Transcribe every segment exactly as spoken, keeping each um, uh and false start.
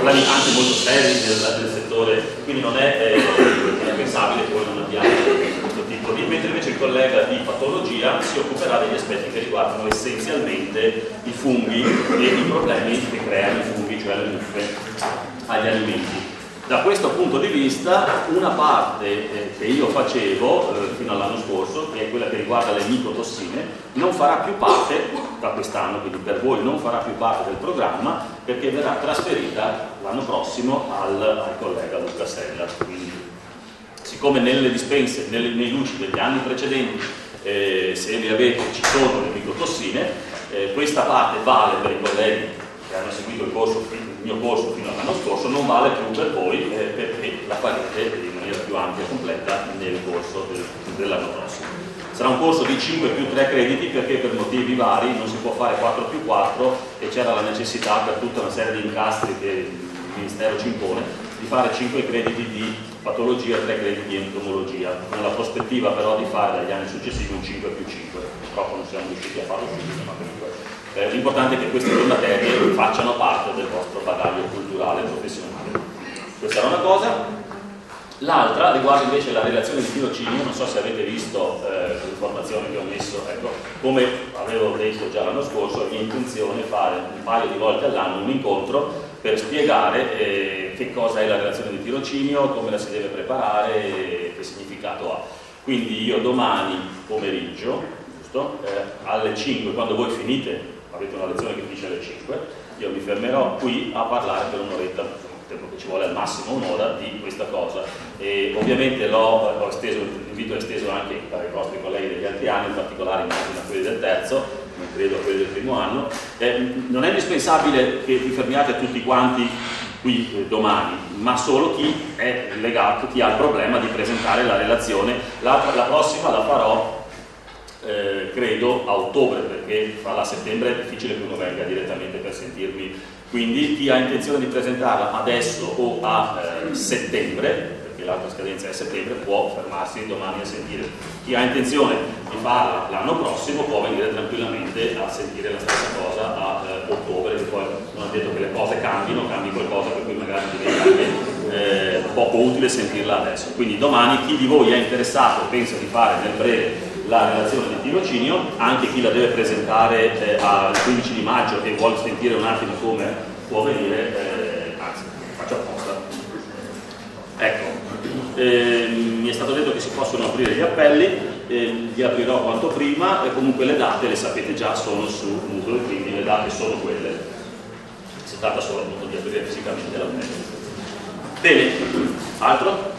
problemi anche molto seri nel, nel settore, quindi non è, eh, non è pensabile che voi non abbiate questo tipo di, mentre invece il collega di patologia si occuperà degli aspetti che riguardano essenzialmente i funghi e i problemi che creano i funghi, cioè le muffe, agli alimenti. Da questo punto di vista, una parte eh, che io facevo eh, fino all'anno scorso, che è quella che riguarda le micotossine, non farà più parte da quest'anno, quindi per voi non farà più parte del programma, perché verrà trasferita l'anno prossimo al, al collega Luca Sella. Quindi, siccome nelle dispense, nelle, nei luci degli anni precedenti, eh, se li avete ci sono le micotossine, eh, questa parte vale per i colleghi che hanno seguito il, corso, il mio corso fino all'anno scorso, non vale più per voi eh, perché la farete in maniera più ampia e completa nel corso del, dell'anno prossimo. Sarà un corso di cinque più tre crediti perché per motivi vari non si può fare quattro più quattro e c'era la necessità per tutta una serie di incastri che il Ministero ci impone di fare cinque crediti di patologia e tre crediti di entomologia, con la prospettiva però di fare dagli anni successivi un cinque più cinque. Purtroppo non siamo riusciti a farlo subito, ma comunque Eh, l'importante è che queste due materie facciano parte del vostro bagaglio culturale e professionale. Questa era una cosa. L'altra riguarda invece la relazione di tirocinio. Non so se avete visto eh, l'informazione che ho messo. Ecco, come avevo detto già l'anno scorso, è mia intenzione fare un paio di volte all'anno un incontro per spiegare eh, che cosa è la relazione di tirocinio, come la si deve preparare e che significato ha. Quindi io domani pomeriggio, giusto, eh, alle cinque, quando voi finite, avete una lezione che finisce alle cinque, io mi fermerò qui a parlare per un'oretta, il tempo che ci vuole al massimo un'ora, di questa cosa. E ovviamente l'ho, l'ho esteso, l'invito è esteso anche ai vostri colleghi degli altri anni, in particolare immagino a quelli del terzo, non credo a quelli del primo anno. Eh, non è indispensabile che vi fermiate tutti quanti qui eh, domani, ma solo chi è legato, chi ha il problema di presentare la relazione. La, la prossima la farò Eh, credo a ottobre, perché farla a settembre è difficile che uno venga direttamente per sentirmi, quindi chi ha intenzione di presentarla adesso o a eh, settembre, perché l'altra scadenza è a settembre, può fermarsi domani a sentire. Chi ha intenzione di farla l'anno prossimo può venire tranquillamente a sentire la stessa cosa a eh, ottobre, che poi non ha detto che le cose cambino, cambi qualcosa per cui magari diventa anche eh, poco utile sentirla adesso. Quindi domani chi di voi è interessato, pensa di fare nel breve la relazione di tirocinio, anche chi la deve presentare eh, al quindici di maggio e vuole sentire un attimo come può venire, eh, anzi, faccio apposta. Ecco, eh, mi è stato detto che si possono aprire gli appelli, eh, li aprirò quanto prima, e comunque le date le sapete già, sono su Moodle, quindi le date sono quelle. Si tratta solo appunto di aprire fisicamente l'appello. Bene, altro?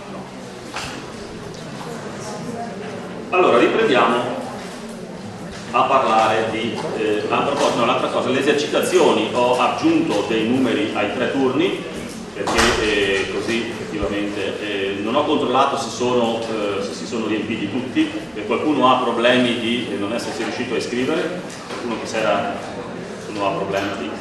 Allora, riprendiamo a parlare di eh, l'altra cosa, no, l'altra cosa, le esercitazioni. Ho aggiunto dei numeri ai tre turni perché eh, così effettivamente eh, non ho controllato se, sono, eh, se si sono riempiti tutti, e qualcuno ha problemi di eh, non essersi riuscito a iscrivere, qualcuno che si era, non ha problemi di...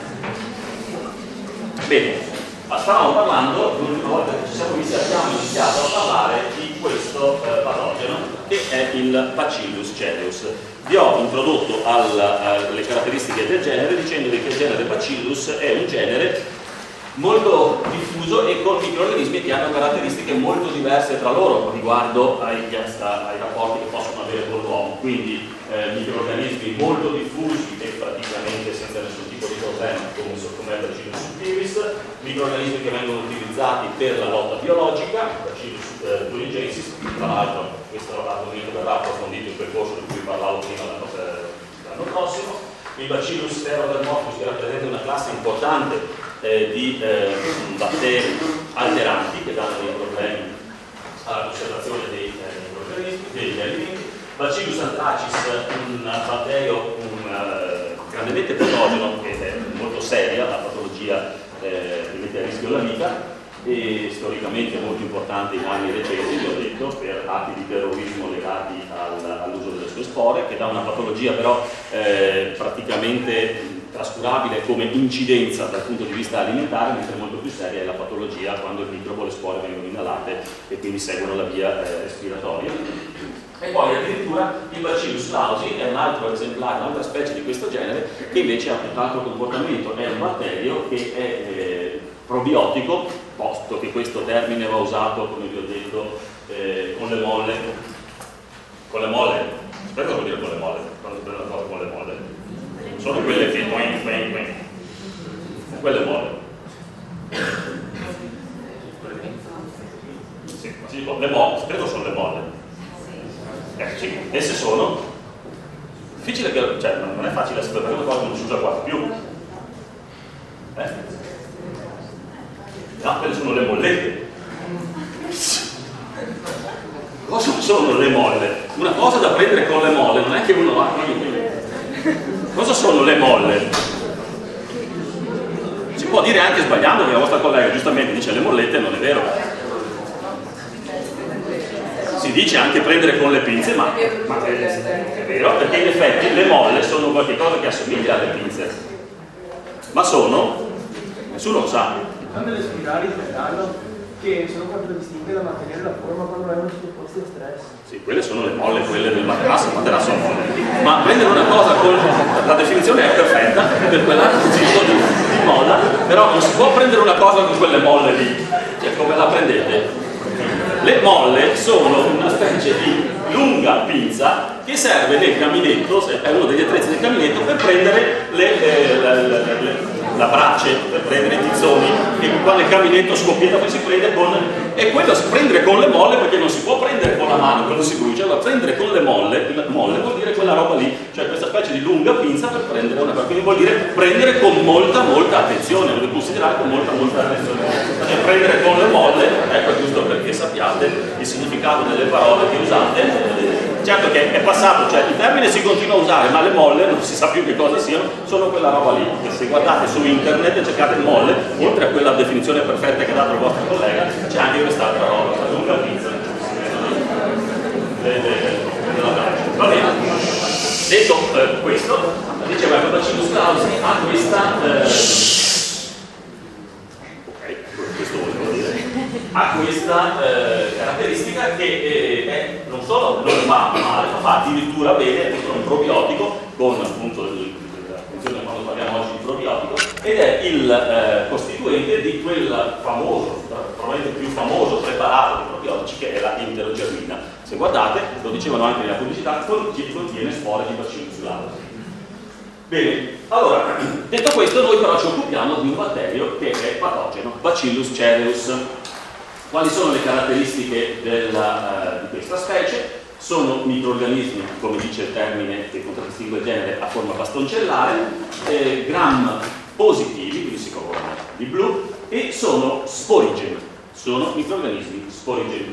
Bene, stavamo parlando, l'ultima volta che ci siamo visti abbiamo iniziato a parlare di questo eh, patogeno che è il Bacillus cereus. Vi ho introdotto al, alle caratteristiche del genere dicendovi che il genere Bacillus è un genere molto diffuso e con microrganismi che hanno caratteristiche molto diverse tra loro riguardo ai, ai rapporti che possono avere con l'uomo. Quindi eh, microrganismi molto diffusi e praticamente senza nessun tipo di problema, come il Bacillus subtilis, microrganismi che vengono utilizzati per la lotta biologica, Bacillus eh, thuringiensis. Tra l'altro questo argomento verrà approfondito in quel corso di cui parlavo prima l'anno, l'anno prossimo. Il Bacillus sterodermophilus, che rappresenta una classe importante eh, di eh, batteri alteranti che danno dei problemi alla conservazione dei eh, microrganismi, degli alimenti. Bacillus anthracis, un batterio un, uh, grandemente patogeno, che è molto seria, la patologia eh, che mette a rischio la vita, e storicamente molto importante in anni recenti, vi ho detto, per atti di terrorismo legati al, all'uso delle sue spore, che dà una patologia però eh, praticamente trascurabile come incidenza dal punto di vista alimentare, mentre molto più seria è la patologia quando il microbo e le spore vengono inalate e quindi seguono la via eh, respiratoria. E poi addirittura il Bacillus lausi è un altro esemplare, un'altra specie di questo genere, che invece ha tutt'altro comportamento. È un batterio che è eh, probiotico, posto che questo termine va usato, come vi ho detto, eh, con le molle. Con le molle? Aspetta, cosa vuol dire con le molle? Quando si prende una cosa con le molle? Sono quelle che... Quelle molle. Sì, ma si dicono le molle, spero sono le molle. Eh, sì, esse sono difficile che, cioè non è facile sapere perché una cosa non si usa quasi più. Eh? No, quelle sono le mollette. Cosa sono le molle? Una cosa da prendere con le molle, non è che uno va. Cosa sono le molle? Si può dire anche sbagliando, che la vostra collega giustamente dice le mollette, non è vero. Si dice anche prendere con le pinze, ma, ma è, è vero, perché in effetti le molle sono qualcosa che assomiglia alle pinze, ma sono, nessuno lo sa. Sono delle spirali in metallo che sono contraddistinte da mantenere la forma quando vengono sottoposti a stress. Sì, quelle sono le molle, quelle del materasso, il materasso molle. Ma prendere una cosa con la definizione è perfetta per quell'altro tipo di, di moda, però non si può prendere una cosa con quelle molle lì, cioè come la prendete? Le molle sono una specie di lunga pinza che serve nel caminetto, è uno degli attrezzi del caminetto, per prendere le, eh, le, le, le la brace, per prendere i tizzoni, e quando il caminetto scoppietta poi si prende con... e quello si prendere con le molle, perché non si può prendere con la mano, quello si brucia, ma prendere con le molle, molle vuol dire quella roba lì, cioè questa specie di lunga pinza per prendere una cosa, quindi vuol dire prendere con molta molta attenzione, lo devo considerare con molta molta attenzione. Cioè prendere con le molle, ecco, giusto perché sappiate il significato delle parole che usate. Certo che è passato, cioè il termine si continua a usare, ma le molle non si sa più che cosa siano, sono quella roba lì, che se guardate su internet e cercate molle, oltre a quella definizione perfetta che ha dato il vostro collega, c'è anche quest'altra roba, la lunga pizza. Va bene. Detto eh, questo, diceva che Bacillus clausi ha questa eh, ha questa eh, caratteristica che eh, è, non solo non fa male, ma fa addirittura bene, è un probiotico con appunto la funzione quando parliamo oggi di probiotico, ed è il eh, costituente di quel famoso, probabilmente più famoso preparato di probiotici che è la enterogermina. Se guardate, lo dicevano anche nella pubblicità, contiene spore di Bacillus clausi. Bene, allora, detto questo, noi però ci occupiamo di un batterio che è patogeno, Bacillus cereus. Quali sono le caratteristiche della, uh, di questa specie? Sono microrganismi, come dice il termine che contraddistingue il genere, a forma bastoncellare, eh, gram positivi, quindi si colorano di blu, e sono sporigeni, sono microrganismi sporigeni.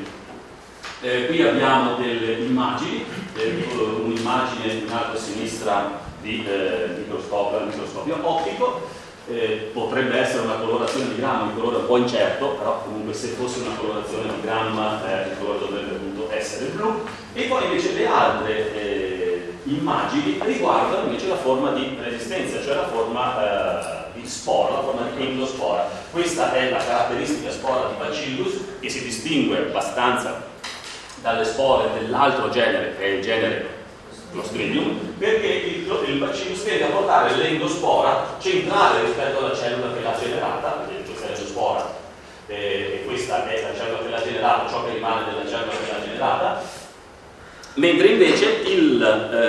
Eh, qui abbiamo delle immagini, eh, un'immagine in alto a sinistra di eh, microscopio, microscopio ottico. Eh, potrebbe essere una colorazione di gramma, il colore è un po' incerto, però comunque se fosse una colorazione di gramma eh, il colore dovrebbe appunto essere blu. E poi invece le altre eh, immagini riguardano invece la forma di resistenza, cioè la forma eh, di spora, la forma di endospora. Questa è la caratteristica spora di Bacillus, che si distingue abbastanza dalle spore dell'altro genere, che è il genere Clostridium, perché il, il Bacillus tende a portare l'endospora centrale rispetto alla cellula che l'ha generata, questa è l'endospora eh, e questa è la cellula che l'ha generata, ciò che rimane della cellula che l'ha generata, mentre invece il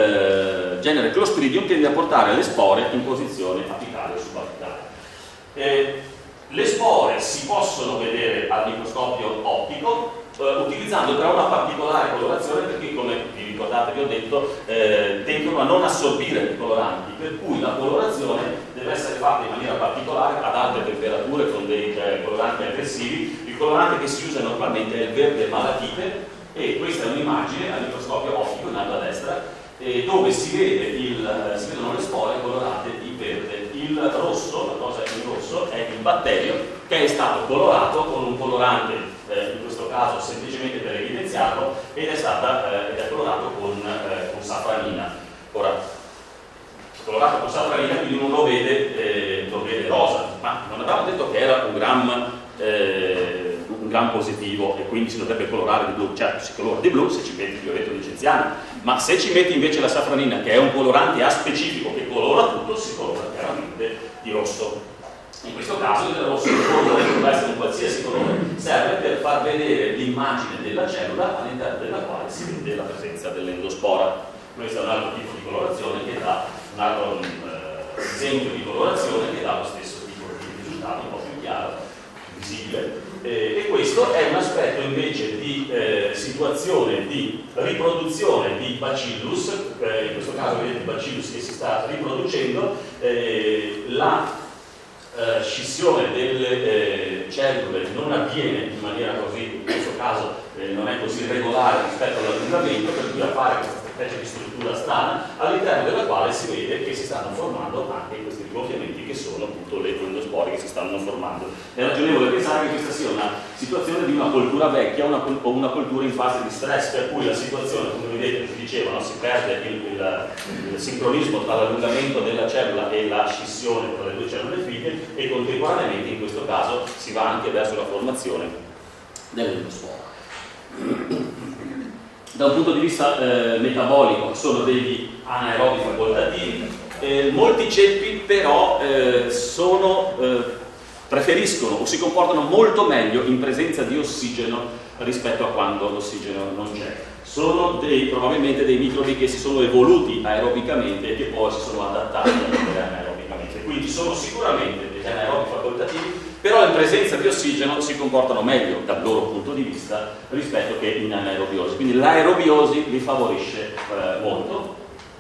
eh, genere Clostridium tende a portare le spore in posizione apicale o subapicale. Eh, le spore si possono vedere al microscopio ottico Uh, utilizzando però una particolare colorazione, perché come vi ricordate vi ho detto eh, tendono a non assorbire i coloranti, per cui la colorazione deve essere fatta in maniera particolare ad alte temperature con dei eh, coloranti aggressivi. Il colorante che si usa normalmente è il verde malachite, e questa è un'immagine al microscopio ottico in alto a destra eh, dove si, vede il, eh, si vedono le spore colorate di verde. Il rosso, la cosa in rosso, è il batterio che è stato colorato con un colorante Eh, in questo caso semplicemente per evidenziarlo, ed è, stata, eh, ed è colorato con, eh, con safranina. Ora, colorato con safranina, quindi non lo vede, eh, lo vede rosa, ma non avevamo detto che era un gram, eh, un gram positivo e quindi si dovrebbe colorare di blu. Certo, si colora di blu se ci metti il fioretto licenziano, ma se ci metti invece la safranina, che è un colorante a specifico che colora tutto, si colora chiaramente di rosso. In questo caso il rosso, il colore può essere un qualsiasi colore, serve per far vedere l'immagine della cellula all'interno della quale si vede la presenza dell'endospora. Questo è un altro tipo di colorazione che dà un altro eh, esempio di colorazione che dà lo stesso tipo di risultato, un po' più chiaro, visibile. Eh, e questo è un aspetto invece di eh, situazione di riproduzione di bacillus, eh, in questo caso vedete il bacillus che si sta riproducendo, eh, la eh, scissione delle eh, cellule non avviene in maniera così, in questo caso eh, non è così regolare rispetto all'allungamento, per cui appare questa specie di struttura strana all'interno della quale si vede che si stanno formando anche questi rigonfiamenti che sono appunto le endospore che si stanno formando. È ragionevole pensare che questa sia una situazione di una coltura vecchia una, o una coltura in fase di stress, per cui la situazione, come vedete, si diceva, no? Si perde il, il, il sincronismo tra l'allungamento della cellula e la scissione tra le due cellule figlie, e contemporaneamente in questo caso si va anche verso la formazione dell'endospora. Da un punto di vista eh, metabolico sono degli anaerobi facoltativi, eh, molti ceppi però eh, sono, eh, preferiscono o si comportano molto meglio in presenza di ossigeno rispetto a quando l'ossigeno non c'è. Sono dei, probabilmente dei microbi che si sono evoluti aerobicamente e che poi si sono adattati a vivere anaerobicamente, quindi sono sicuramente degli anaerobi facoltativi, però in presenza di ossigeno si comportano meglio dal loro punto di vista rispetto che in anaerobiosi, quindi l'aerobiosi li favorisce eh, molto.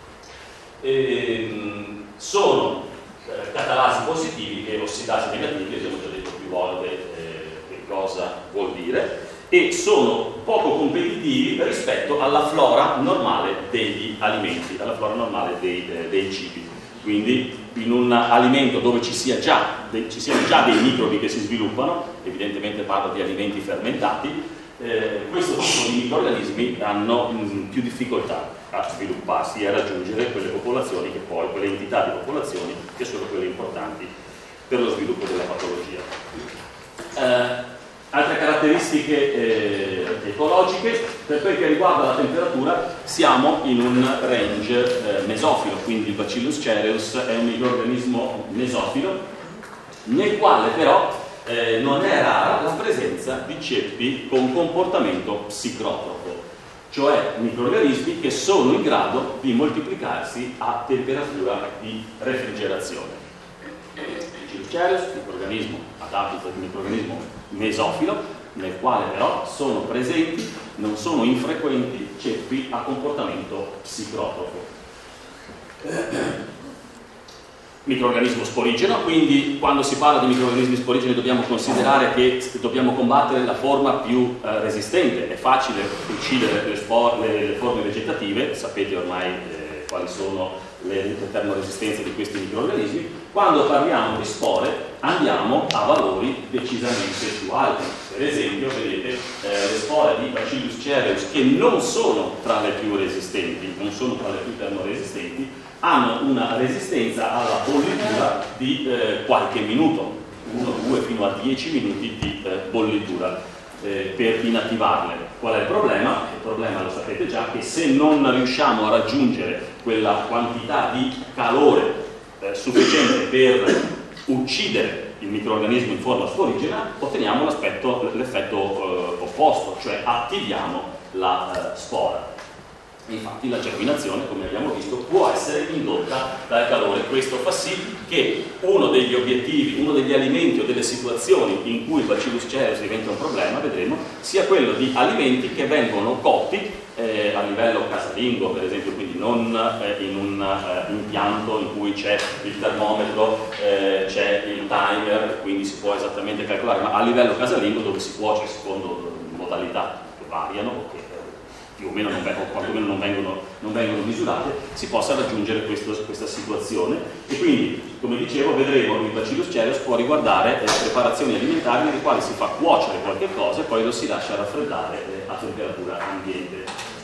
E, sono eh, catalasi positivi e ossidasi negativi, abbiamo già detto più volte eh, che cosa vuol dire, e sono poco competitivi rispetto alla flora normale degli alimenti, alla flora normale dei, eh, dei cibi. Quindi in un alimento dove ci, sia già, de, ci siano già dei microbi che si sviluppano, evidentemente parlo di alimenti fermentati, eh, questo tipo di microrganismi hanno mh, più difficoltà a svilupparsi e a raggiungere quelle popolazioni che poi, quelle entità di popolazioni che sono quelle importanti per lo sviluppo della patologia. Eh, Altre caratteristiche eh, ecologiche, per quel che riguarda la temperatura siamo in un range eh, mesofilo, quindi il Bacillus cereus è un microorganismo mesofilo nel quale però eh, non è rara la presenza di ceppi con comportamento psicrotropo, cioè microorganismi che sono in grado di moltiplicarsi a temperatura di refrigerazione. Bacillus cereus, microorganismo adatto, microorganismo mesofilo, nel quale però sono presenti, non sono infrequenti, ceppi a comportamento psicrotropo. Microorganismo sporigeno, quindi quando si parla di microorganismi sporigeni dobbiamo considerare che dobbiamo combattere la forma più eh, resistente. È facile uccidere le, spor- le, le forme vegetative, sapete ormai eh, quali sono le termoresistenze di questi microorganismi. Quando parliamo di spore andiamo a valori decisamente più alti. Per esempio, vedete, eh, le spore di Bacillus cereus, che non sono tra le più resistenti, non sono tra le più termoresistenti, hanno una resistenza alla bollitura di eh, qualche minuto, uno, due fino a dieci minuti di eh, bollitura eh, per inattivarle. Qual è il problema? Il problema lo sapete già, che se non riusciamo a raggiungere quella quantità di calore eh, sufficiente per uccidere il microorganismo in forma sporigena, otteniamo l'effetto eh, opposto, cioè attiviamo la eh, spora. Infatti la germinazione, come abbiamo visto, può essere indotta dal calore. Questo fa sì che uno degli obiettivi, uno degli alimenti o delle situazioni in cui il Bacillus cereus diventa un problema, vedremo, sia quello di alimenti che vengono cotti eh, a livello casalingo, per esempio, quindi non eh, in un eh, impianto in cui c'è il termometro, eh, c'è il timer, quindi si può esattamente calcolare, ma a livello casalingo, dove si cuoce secondo modalità che variano, che più o meno non vengono, quantomeno non vengono, non vengono misurate, si possa raggiungere questo, questa situazione. E quindi, come dicevo, vedremo che il Bacillus cereus può riguardare eh, preparazioni alimentari nelle quali si fa cuocere qualche cosa e poi lo si lascia raffreddare eh, a temperatura ambiente.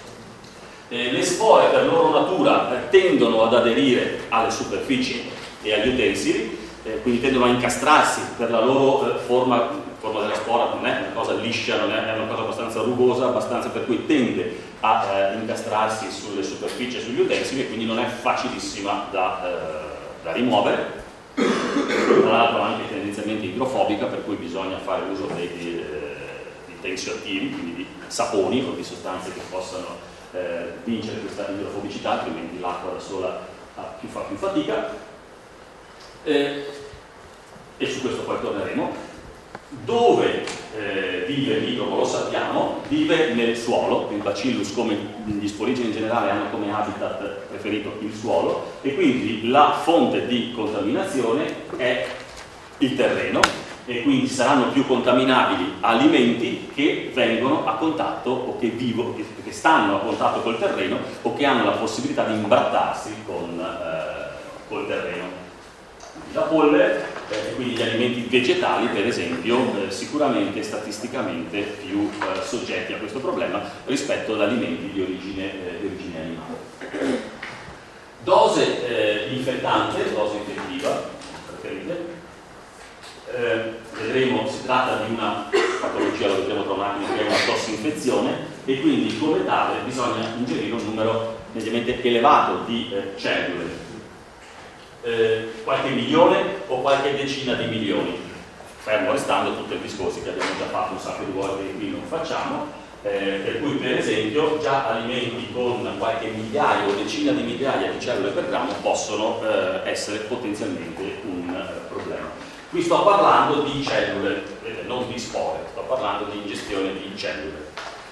Eh, le spore per loro natura eh, tendono ad aderire alle superfici e agli utensili, eh, quindi tendono a incastrarsi per la loro eh, forma. La forma della spora non è una cosa liscia, non è, è una cosa abbastanza rugosa, abbastanza per cui tende a eh, incastrarsi sulle superfici e sugli utensili e quindi non è facilissima da, eh, da rimuovere. Tra l'altro anche tendenzialmente idrofobica, per cui bisogna fare uso dei, di, di tensioattivi, quindi di saponi o di sostanze che possano eh, vincere questa idrofobicità, altrimenti l'acqua da sola fa più, fa più fatica. Eh, e su questo poi torneremo. Dove eh, vive il microbo lo sappiamo, vive nel suolo. Il bacillus, come gli sporigeni in generale, hanno come habitat preferito il suolo, e quindi la fonte di contaminazione è il terreno, e quindi saranno più contaminabili alimenti che vengono a contatto o che, vivo, che stanno a contatto col terreno o che hanno la possibilità di imbrattarsi con eh, col terreno. La polvere, eh, quindi gli alimenti vegetali per esempio, eh, sicuramente statisticamente più eh, soggetti a questo problema rispetto ad alimenti di origine, eh, di origine animale. Dose eh, infettante, dose infettiva, preferite. Eh, vedremo, si tratta di una patologia, lo vedremo tra un attimo, che è una tossinfezione, e quindi come tale bisogna ingerire un numero mediamente elevato di eh, cellule. Eh, qualche milione o qualche decina di milioni, fermo restando tutto il discorso che abbiamo già fatto un sacco di volte e qui non facciamo, eh, per cui per esempio già alimenti con qualche migliaio o decina di migliaia di cellule per grammo possono eh, essere potenzialmente un eh, problema. Qui sto parlando di cellule, eh, non di spore, sto parlando di ingestione di cellule,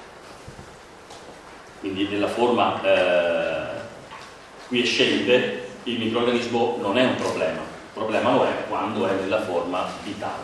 quindi nella forma eh, quiescente. Il microrganismo non è un problema, il problema lo è quando è nella forma vitale.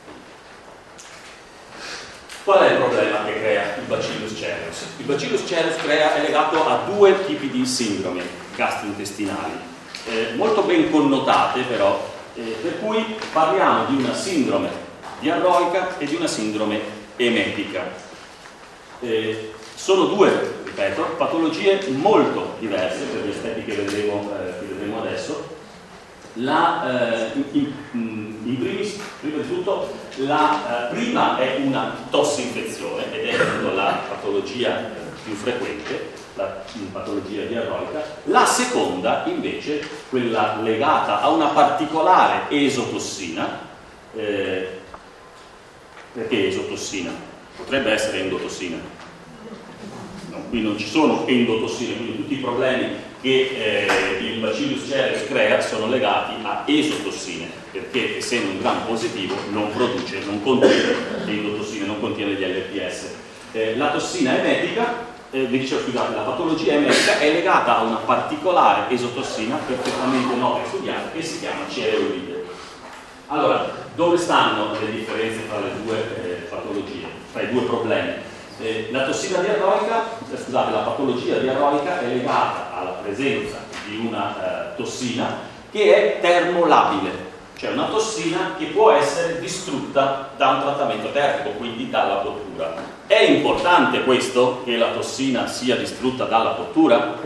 Qual è il problema che crea il Bacillus cereus? Il Bacillus cereus crea, è legato a due tipi di sindromi gastrointestinali, eh, molto ben connotate però, eh, per cui parliamo di una sindrome diarroica e di una sindrome emetica. Eh, sono due, ripeto, patologie molto diverse per gli aspetti che vedremo, eh, che vedremo adesso. La, eh, in, in primis, prima di tutto, la eh, prima è una tossinfezione ed è la patologia eh, più frequente, la patologia diarroica. La seconda, invece, quella legata a una particolare esotossina. Eh, perché esotossina? Potrebbe essere endotossina. Qui non ci sono endotossine, quindi tutti i problemi che eh, il Bacillus cereus crea sono legati a esotossine, perché essendo un gram positivo non produce, non contiene endotossine, non contiene gli L P S. Eh, la tossina emetica, eh, vi dicevo scusate, la patologia emetica è legata a una particolare esotossina perfettamente nota e studiata che si chiama cereulide. Allora, dove stanno le differenze tra le due eh, patologie, tra i due problemi? Eh, la tossina diarroica, eh, scusate, la patologia diarroica è legata alla presenza di una eh, tossina che è termolabile, cioè una tossina che può essere distrutta da un trattamento termico, quindi dalla cottura. È importante questo, che la tossina sia distrutta dalla cottura?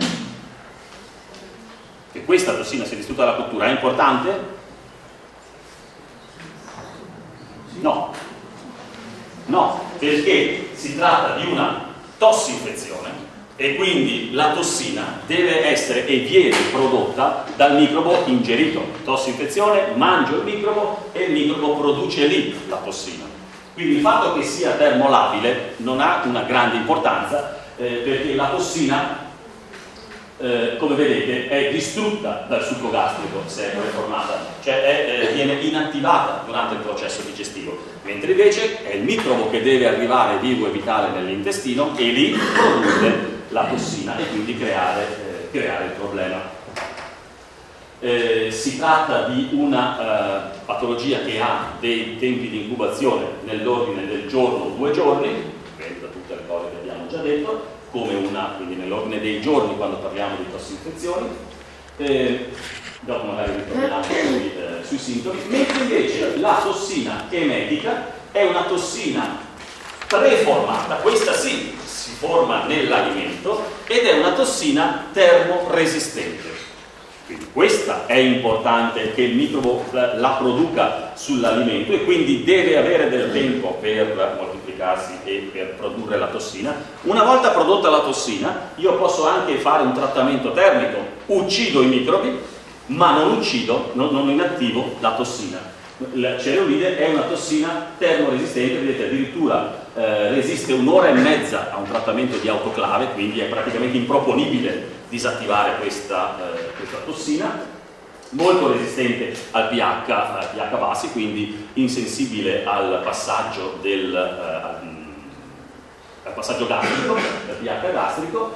Che questa tossina sia distrutta dalla cottura è importante? No. No, perché si tratta di una tossinfezione e quindi la tossina deve essere e viene prodotta dal microbo ingerito. Tossinfezione, mangio il microbo e il microbo produce lì la tossina. Quindi il fatto che sia termolabile non ha una grande importanza eh, perché la tossina, eh, come vedete, è distrutta dal succo gastrico se è reformata, cioè è, eh, viene inattivata durante il processo digestivo, mentre invece è il microbo che deve arrivare vivo e vitale nell'intestino e lì produrre la tossina e quindi creare, eh, creare il problema. Eh, si tratta di una eh, patologia che ha dei tempi di incubazione nell'ordine del giorno o due giorni, dipende da tutte le cose che abbiamo già detto, come una, quindi nell'ordine dei giorni quando parliamo di tossinfezioni, eh, dopo magari ritorniamo sui, eh, sui sintomi, mentre invece la tossina emetica è una tossina preformata, questa sì si forma nell'alimento ed è una tossina termoresistente. Quindi questa è importante che il microbo la produca sull'alimento e quindi deve avere del tempo per moltiplicarsi e per produrre la tossina. Una volta prodotta la tossina, io posso anche fare un trattamento termico, uccido i microbi, ma non uccido, non, non inattivo la tossina. La cereulide è una tossina termoresistente, vedete addirittura eh, resiste un'ora e mezza a un trattamento di autoclave, quindi è praticamente improponibile disattivare questa, eh, questa tossina, molto resistente al pH, al pH bassi, quindi insensibile al passaggio, del, eh, al passaggio gastrico, al pH gastrico,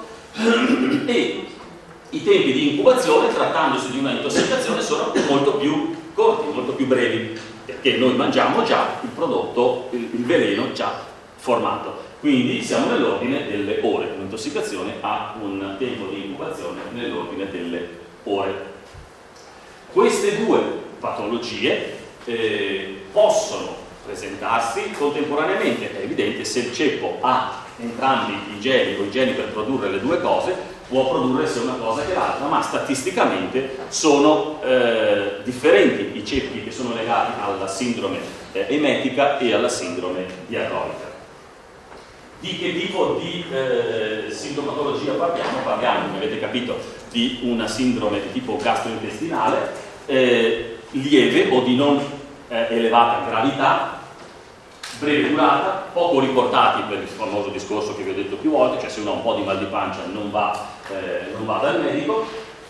e i tempi di incubazione, trattandosi di una intossicazione, sono molto più corti, molto più brevi, perché noi mangiamo già il prodotto, il, il veleno già formato. Quindi siamo nell'ordine delle ore. Un'intossicazione ha un tempo di incubazione nell'ordine delle ore. Queste due patologie eh, possono presentarsi contemporaneamente. È evidente, se il ceppo ha entrambi i geni o i geni per produrre le due cose, può produrre sia una cosa che l'altra, ma statisticamente sono eh, differenti i ceppi che sono legati alla sindrome eh, emetica e alla sindrome diarroica. Di che tipo di eh, sintomatologia parliamo? Parliamo, come avete capito, di una sindrome di tipo gastrointestinale eh, lieve o di non eh, elevata gravità, breve durata, poco riportati per il famoso discorso che vi ho detto più volte, cioè se uno ha un po' di mal di pancia non va, eh, non va dal medico.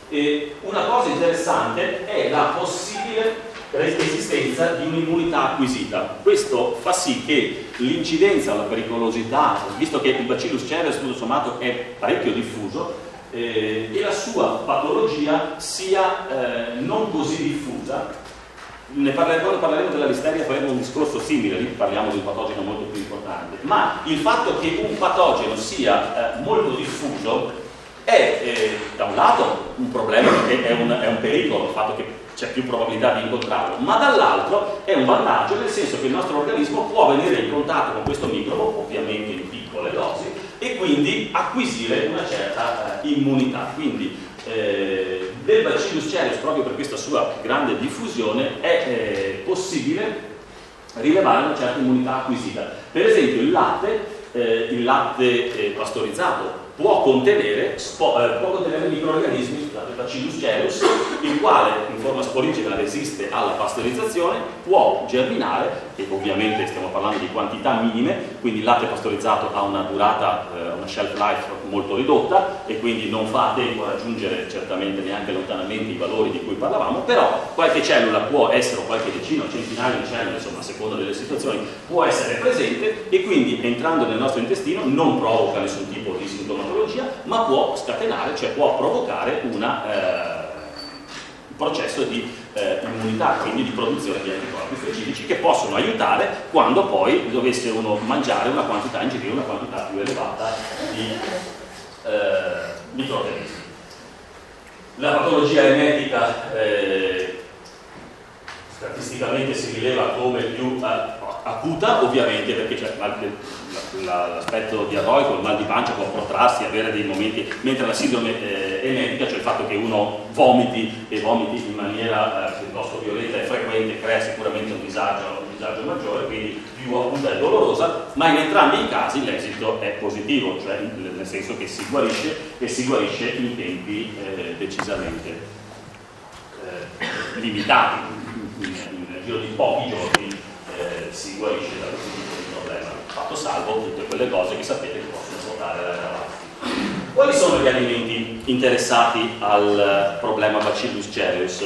E una cosa interessante è la possibile esistenza di un'immunità acquisita. Questo fa sì che l'incidenza, la pericolosità, visto che il Bacillus cereus tutto sommato è parecchio diffuso, eh, e la sua patologia sia eh, non così diffusa. Ne parleremo, quando parleremo della listeria faremo un discorso simile, lì parliamo di un patogeno molto più importante, ma il fatto che un patogeno sia eh, molto diffuso è eh, da un lato un problema, perché è un, è un pericolo il fatto che c'è più probabilità di incontrarlo, ma dall'altro è un vantaggio, nel senso che il nostro organismo può venire in contatto con questo microbo, ovviamente in piccole dosi, e quindi acquisire una certa eh, immunità. Quindi eh, del Bacillus cereus, proprio per questa sua grande diffusione, è eh, possibile rilevare una certa immunità acquisita. Per esempio il latte, eh, il latte eh, pastorizzato può contenere, spo, eh, può contenere microorganismi, scusate, Bacillus cereus, il quale in forma sporigena resiste alla pastorizzazione, può germinare, e ovviamente stiamo parlando di quantità minime, quindi il latte pastorizzato ha una durata, eh, una shelf life molto ridotta, e quindi non fa tempo a raggiungere certamente neanche lontanamente i valori di cui parlavamo, però qualche cellula può essere, o qualche decina o centinaia di cellule, insomma a seconda delle situazioni, può essere presente, e quindi entrando nel nostro intestino non provoca nessun tipo di sintomatologia, ma può scatenare, cioè può provocare una, eh, un processo di eh, immunità, quindi di produzione di anticorpi specifici che possono aiutare quando poi dovesse uno mangiare una quantità, ingerire una quantità più elevata di eh, microorganismi. La patologia emetica eh, statisticamente si rileva come più eh, acuta, ovviamente, perché c'è l'aspetto diarroico, il mal di pancia può protrarsi, avere dei momenti, mentre la sindrome eh, emetica, cioè il fatto che uno vomiti e vomiti in maniera eh, piuttosto violenta e frequente, crea sicuramente un disagio, un disagio maggiore, quindi più acuta e dolorosa, ma in entrambi i casi l'esito è positivo, cioè nel senso che si guarisce e si guarisce in tempi eh, decisamente eh, limitati, in, in giro di pochi giorni eh, si guarisce da questo tipo di problema, fatto salvo tutte quelle cose che sapete che possono portare alla avanti. Quali sono gli alimenti interessati al problema Bacillus cereus?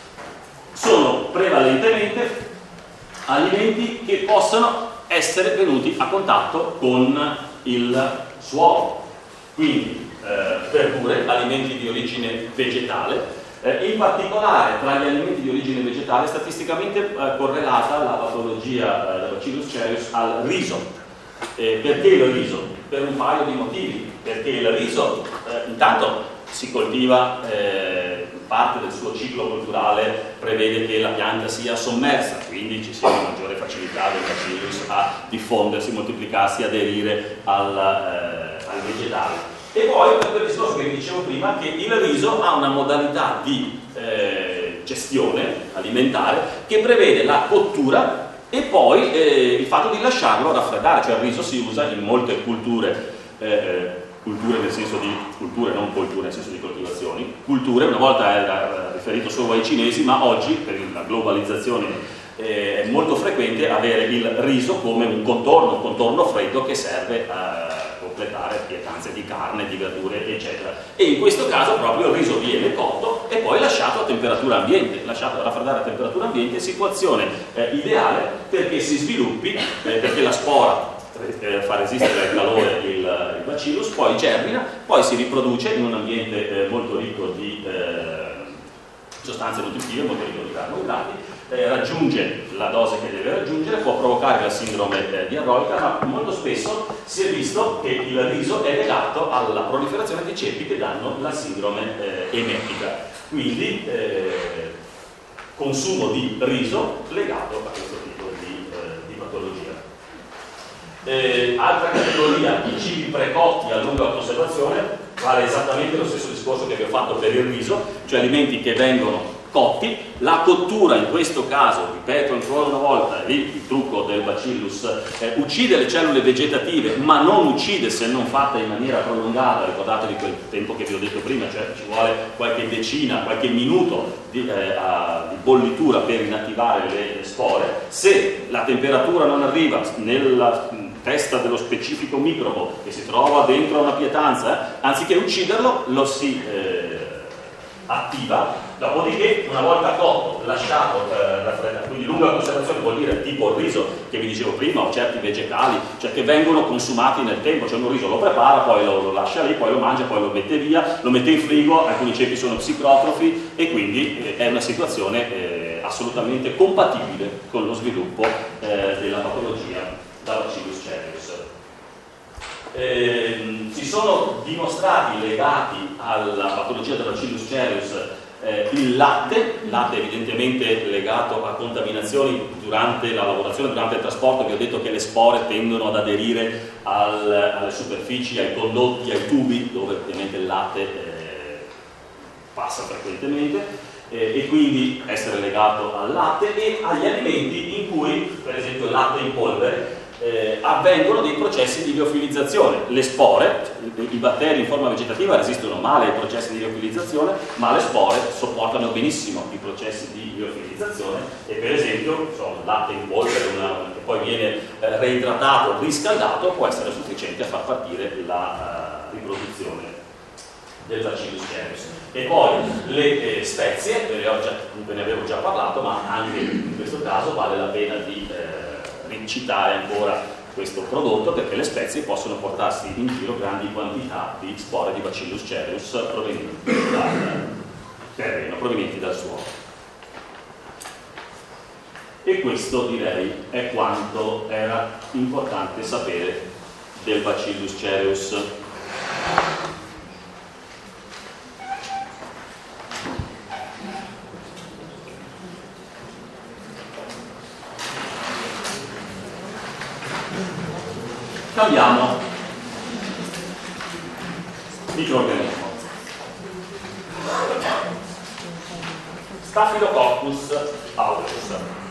Sono prevalentemente alimenti che possono essere venuti a contatto con il suolo, quindi eh, verdure, alimenti di origine vegetale. Eh, in particolare tra gli alimenti di origine vegetale statisticamente eh, correlata la patologia eh, da Bacillus cereus al riso. Eh, perché il riso? Per un paio di motivi. Perché il riso eh, intanto si coltiva, eh, parte del suo ciclo culturale prevede che la pianta sia sommersa, quindi ci sia una maggiore facilità del Bacillus a diffondersi, moltiplicarsi, aderire al, eh, al vegetale. E poi per quel discorso che vi dicevo prima, che il riso ha una modalità di eh, gestione alimentare che prevede la cottura e poi eh, il fatto di lasciarlo raffreddare, cioè il riso si usa in molte culture, eh, culture nel senso di culture, non colture nel senso di coltivazioni, culture, una volta era riferito solo ai cinesi, ma oggi per la globalizzazione eh, è molto frequente avere il riso come un contorno, un contorno freddo che serve a completare pietanze di carne, di verdure, eccetera. E in questo caso proprio il riso viene cotto e poi lasciato a temperatura ambiente, lasciato raffreddare a temperatura ambiente, situazione eh, ideale perché si sviluppi, eh, perché la spora eh, fa resistere al calore il, il bacillus, poi germina, poi si riproduce in un ambiente eh, molto ricco di eh, sostanze nutritive, molto ricco di carboidrati, Eh, raggiunge la dose che deve raggiungere, può provocare la sindrome eh, diarroica, ma molto spesso si è visto che il riso è legato alla proliferazione dei ceppi che danno la sindrome eh, emetica. Quindi eh, consumo di riso legato a questo tipo di, eh, di patologia. Eh, altra categoria, i cibi precotti a lunga conservazione, vale esattamente lo stesso discorso che vi ho fatto per il riso, cioè alimenti che vengono cotti. La cottura in questo caso, ripeto ancora una volta, lì il trucco del bacillus, eh, uccide le cellule vegetative, ma non uccide se non fatta in maniera prolungata. Ricordatevi quel tempo che vi ho detto prima, cioè ci vuole qualche decina, qualche minuto di, eh, a, di bollitura per inattivare le spore. Se la temperatura non arriva nella testa dello specifico microbo che si trova dentro una pietanza, eh, anziché ucciderlo lo si eh, attiva. Dopodiché, una volta cotto, lasciato eh, raffreddare, quindi lunga conservazione vuol dire tipo il riso che vi dicevo prima, o certi vegetali, cioè che vengono consumati nel tempo, cioè un riso lo prepara, poi lo, lo lascia lì, poi lo mangia, poi lo mette via, lo mette in frigo, alcuni ceppi sono psicotrofi e quindi eh, è una situazione eh, assolutamente compatibile con lo sviluppo eh, della patologia da Bacillus cereus. Eh, si sono dimostrati legati alla patologia da Bacillus cereus eh, il latte, latte evidentemente legato a contaminazioni durante la lavorazione, durante il trasporto. Vi ho detto che le spore tendono ad aderire al, alle superfici, ai condotti, ai tubi dove ovviamente il latte eh, passa frequentemente, eh, e quindi essere legato al latte e agli alimenti in cui, per esempio il latte in polvere, Eh, avvengono dei processi di liofilizzazione. Le spore, i batteri in forma vegetativa resistono male ai processi di liofilizzazione, ma le spore sopportano benissimo i processi di liofilizzazione e per esempio insomma, il latte in polvere una, che poi viene eh, reidratato, riscaldato, può essere sufficiente a far partire la uh, riproduzione del Bacillus cereus. E poi le eh, spezie, ve ne, ho già, ve ne avevo già parlato, ma anche in questo caso vale la pena di eh, citare ancora questo prodotto perché le spezie possono portarsi in giro grandi quantità di spore di Bacillus cereus provenienti dal terreno, provenienti dal suolo. E questo direi è quanto era importante sapere del Bacillus cereus. Cambiamo microorganismo. Staphylococcus aureus.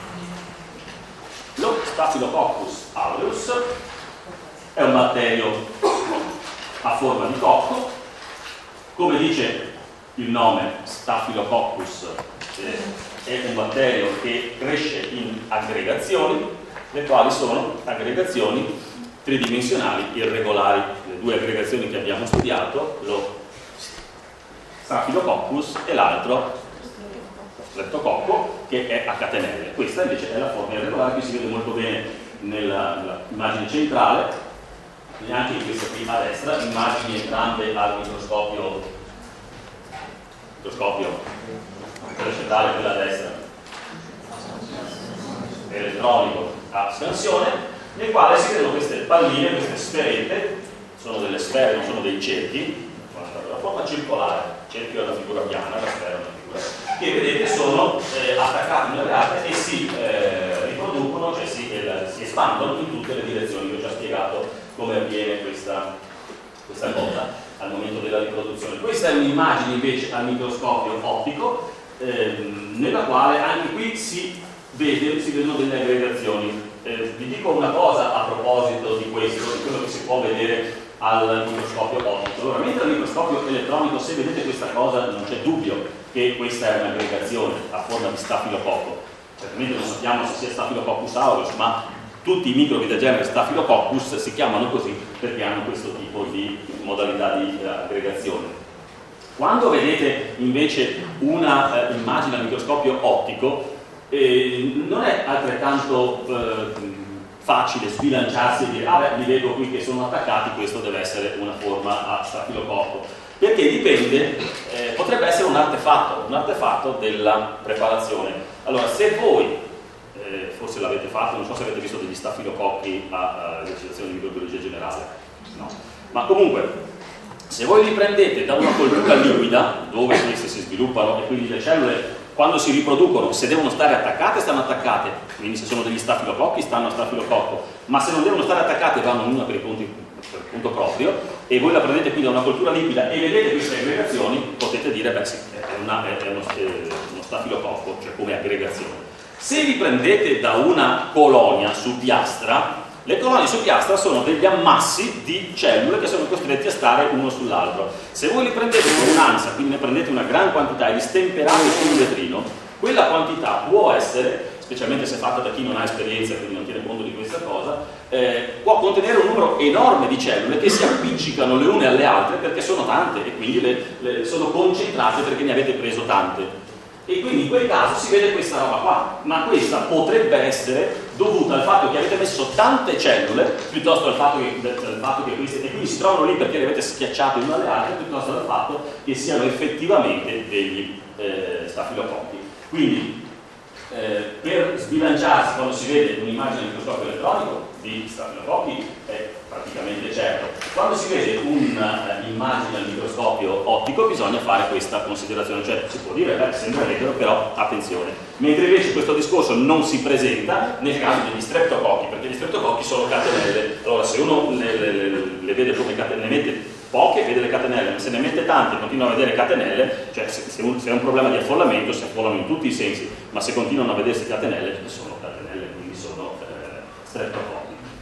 Lo Staphylococcus aureus è un batterio a forma di cocco. Come dice il nome, Staphylococcus eh, è un batterio che cresce in aggregazioni, le quali sono aggregazioni tridimensionali irregolari. Le due aggregazioni che abbiamo studiato, lo Staphylococcus e l'altro Streptococco, che è a catenelle. Questa invece è la forma irregolare, qui si vede molto bene nella, nell'immagine centrale, e anche in questa qui a destra, immagini entrambe al microscopio microscopio recetale, quella a destra elettronico a scansione, nel quale si vedono queste palline, queste sferette, sono delle sfere, non sono dei cerchi, la forma circolare, il cerchio è una figura piana, la sfera è una figura, che vedete sono eh, attaccate nelle rate e si eh, riproducono, cioè si, eh, si espandono in tutte le direzioni. Vi ho già spiegato come avviene questa, questa cosa al momento della riproduzione. Questa è un'immagine invece al microscopio ottico, ehm, nella quale anche qui si, vede, si vedono delle aggregazioni. Eh, vi dico una cosa a proposito di questo, di quello che si può vedere al microscopio ottico. Allora, mentre al microscopio elettronico, se vedete questa cosa, non c'è dubbio che questa è un'aggregazione a forma di stafilococco. certamente non sappiamo se sia Staphylococcus aureus, ma tutti i microbi del genere Staphylococcus si chiamano così perché hanno questo tipo di modalità di eh, aggregazione. Quando vedete invece una eh, immagine al microscopio ottico, eh, non è altrettanto eh, facile sbilanciarsi e dire ah beh, li vedo qui che sono attaccati, questo deve essere una forma a stafilococco, perché dipende, eh, potrebbe essere un artefatto, un artefatto della preparazione. Allora, se voi, eh, forse l'avete fatto, non so se avete visto degli stafilococchi all'esercitazione di microbiologia generale, no? Ma comunque, se voi li prendete da una coltura liquida, dove queste si sviluppano e quindi le cellule quando si riproducono, se devono stare attaccate, stanno attaccate, quindi se sono degli stafilococchi stanno a stafilococco, ma se non devono stare attaccate vanno una per il conto, per il conto proprio, e voi la prendete quindi da una coltura liquida e vedete queste aggregazioni, potete dire, beh sì, è, una, è uno, è uno stafilococco, cioè come aggregazione. Se li prendete da una colonia su piastra, le colonie su piastra sono degli ammassi di cellule che sono costretti a stare uno sull'altro. Se voi li prendete con un'ansa, quindi ne prendete una gran quantità e li stemperate sul vetrino, quella quantità può essere, specialmente se fatta da chi non ha esperienza e quindi non tiene conto di questa cosa, eh, può contenere un numero enorme di cellule che si appiccicano le une alle altre perché sono tante e quindi le, le, sono concentrate perché ne avete preso tante. E quindi in quel caso si vede questa roba qua, ma questa potrebbe essere dovuta al fatto che avete messo tante cellule piuttosto al fatto che, al fatto che queste, e quindi si trovano lì perché le avete schiacciate l'una alle altre, piuttosto dal fatto che siano effettivamente degli eh, stafilococchi. Quindi eh, per sbilanciarsi quando si vede un'immagine al microscopio elettronico di stafilococchi è praticamente certo. Quando si vede un'immagine al microscopio ottico bisogna fare questa considerazione, cioè si può dire, beh, sembrerebbero, però attenzione. Mentre invece questo discorso non si presenta nel caso degli streptococchi, perché gli streptococchi sono catenelle. Allora, se uno le, le, le, le vede come catenelle, ne mette poche, vede le catenelle, ma se ne mette tante e continua a vedere catenelle, cioè se, se, un, se è un problema di affollamento, si affollano in tutti i sensi, ma se continuano a vedersi catenelle, sono catenelle, quindi sono eh, streptococchi.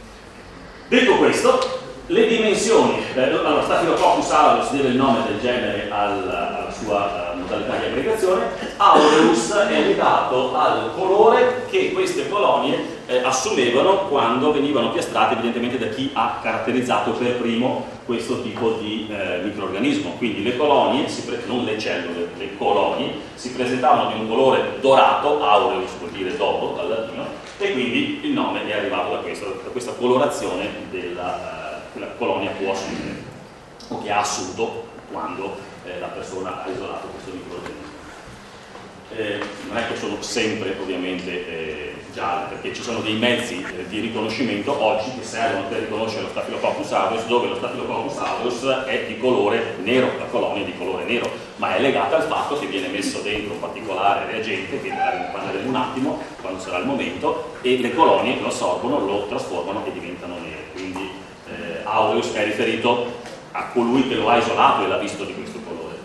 Detto questo, le dimensioni, eh, allora Staphylococcus aureus deve il nome del genere al, alla sua uh, modalità di aggregazione, aureus è legato al colore che queste colonie eh, assumevano quando venivano piastrate, evidentemente da chi ha caratterizzato per primo questo tipo di eh, microorganismo. Quindi le colonie, si pre- non le cellule, le colonie, si presentavano di un colore dorato, aureus vuol dire dopo dal latino, e quindi il nome è arrivato da, questo, da questa colorazione della che la colonia può assumere o che ha assunto quando eh, la persona ha isolato questo microorganismo. Eh, non è che sono sempre ovviamente eh, gialle, perché ci sono dei mezzi eh, di riconoscimento oggi che servono per riconoscere lo Staphylococcus aureus, dove lo Staphylococcus aureus è di colore nero, la colonia è di colore nero, ma è legata al fatto che viene messo dentro un particolare reagente che ne parleremo un attimo quando sarà il momento, e le colonie lo assorbono, lo trasformano e diventano nere. Quindi eh, aureus è riferito a colui che lo ha isolato e l'ha visto di questo colore.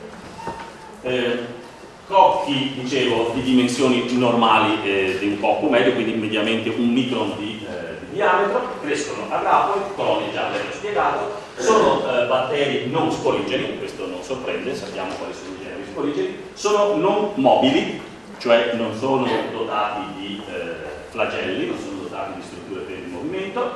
Eh, Cocchi, dicevo, di dimensioni normali eh, di un cocco medio, quindi mediamente un micron di, eh, di diametro, crescono a grappoli, colonie gialle che ho spiegato, sono eh, batteri non sporigeni, questo non sorprende, sappiamo quali sono i generi sporigeni, sono non mobili, cioè non sono dotati di eh, flagelli, non sono dotati di strutture per il movimento.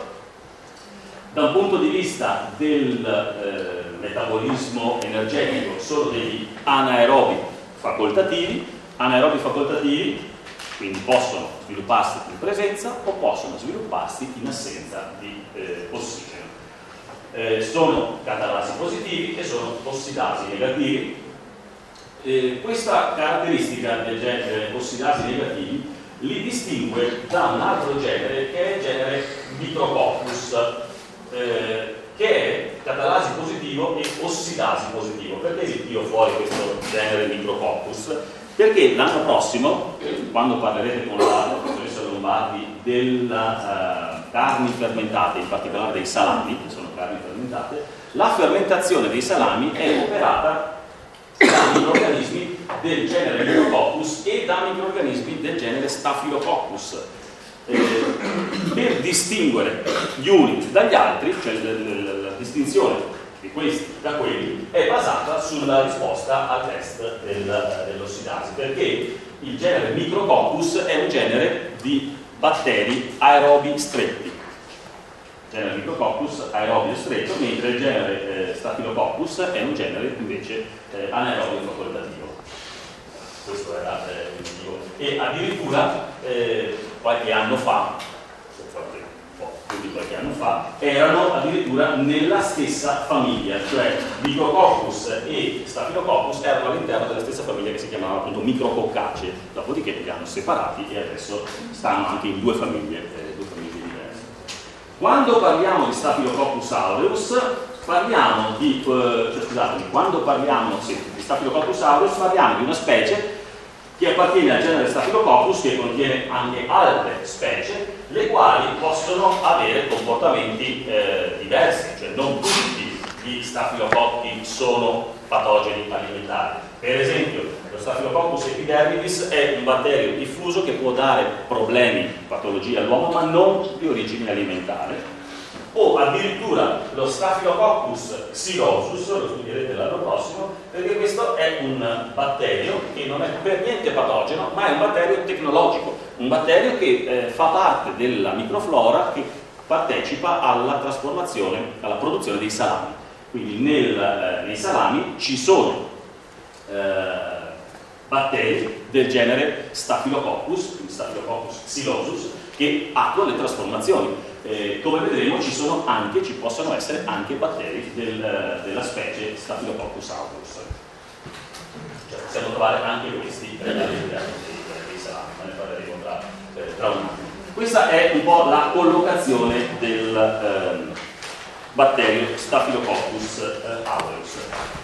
Da un punto di vista del eh, metabolismo energetico sono degli anaerobi facoltativi, anaerobi facoltativi, quindi possono svilupparsi in presenza o possono svilupparsi in assenza di eh, ossigeno. Eh, sono catalasi positivi e sono ossidasi negativi. Eh, questa caratteristica del genere ossidasi negativi li distingue da un altro genere che è il genere Micrococcus, eh, che è catalasi positivo e ossidasi positivo. Perché vi tiro fuori questo genere Micrococcus? Perché l'anno prossimo, quando parlerete con la professoressa Lombardi della uh, carni fermentate, in particolare dei salami, che sono carni fermentate, la fermentazione dei salami è operata da microrganismi del genere Micrococcus e da microrganismi del genere Staphylococcus. Eh, per distinguere gli uni dagli altri, cioè la, la, la distinzione di questi da quelli è basata sulla risposta al test del, dell'ossidasi, perché il genere Micrococcus è un genere di batteri aerobi stretti. Il genere Micrococcus aerobio stretto, mentre il genere eh, Staphylococcus è un genere invece eh, anaerobio facoltativo. Questo era eh, il motivo. E addirittura eh, qualche anno fa, più di qualche anno fa, erano addirittura nella stessa famiglia, cioè Micrococcus e Staphylococcus erano all'interno della stessa famiglia che si chiamava appunto Micrococcacee, dopodiché li hanno separati e adesso stanno anche in due famiglie, eh, due famiglie diverse. Quando parliamo di Staphylococcus aureus, parliamo di, eh, cioè, scusatemi, quando parliamo sì, di Staphylococcus aureus parliamo di una specie che appartiene al genere Staphylococcus, che contiene anche altre specie, le quali possono avere comportamenti eh, diversi, cioè non tutti gli stafilococchi sono patogeni alimentari. Per esempio, lo Staphylococcus epidermidis è un batterio diffuso che può dare problemi, patologie all'uomo, ma non di origine alimentare. O addirittura lo Staphylococcus xylosus, lo studierete l'anno prossimo, perché questo è un batterio che non è per niente patogeno, ma è un batterio tecnologico, un batterio che eh, fa parte della microflora che partecipa alla trasformazione, alla produzione dei salami. Quindi nel, eh, nei salami ci sono eh, batteri del genere Staphylococcus, quindi Staphylococcus xylosus, che attuano le trasformazioni. Eh, come vedremo ci sono anche, ci possono essere anche batteri del, della specie Staphylococcus aureus. Cioè, possiamo trovare anche questi all'interno dei, dei salami, ma ne parleremo tra, eh, tra un attimo. Questa è un po' la collocazione del eh, batterio Staphylococcus eh, aureus.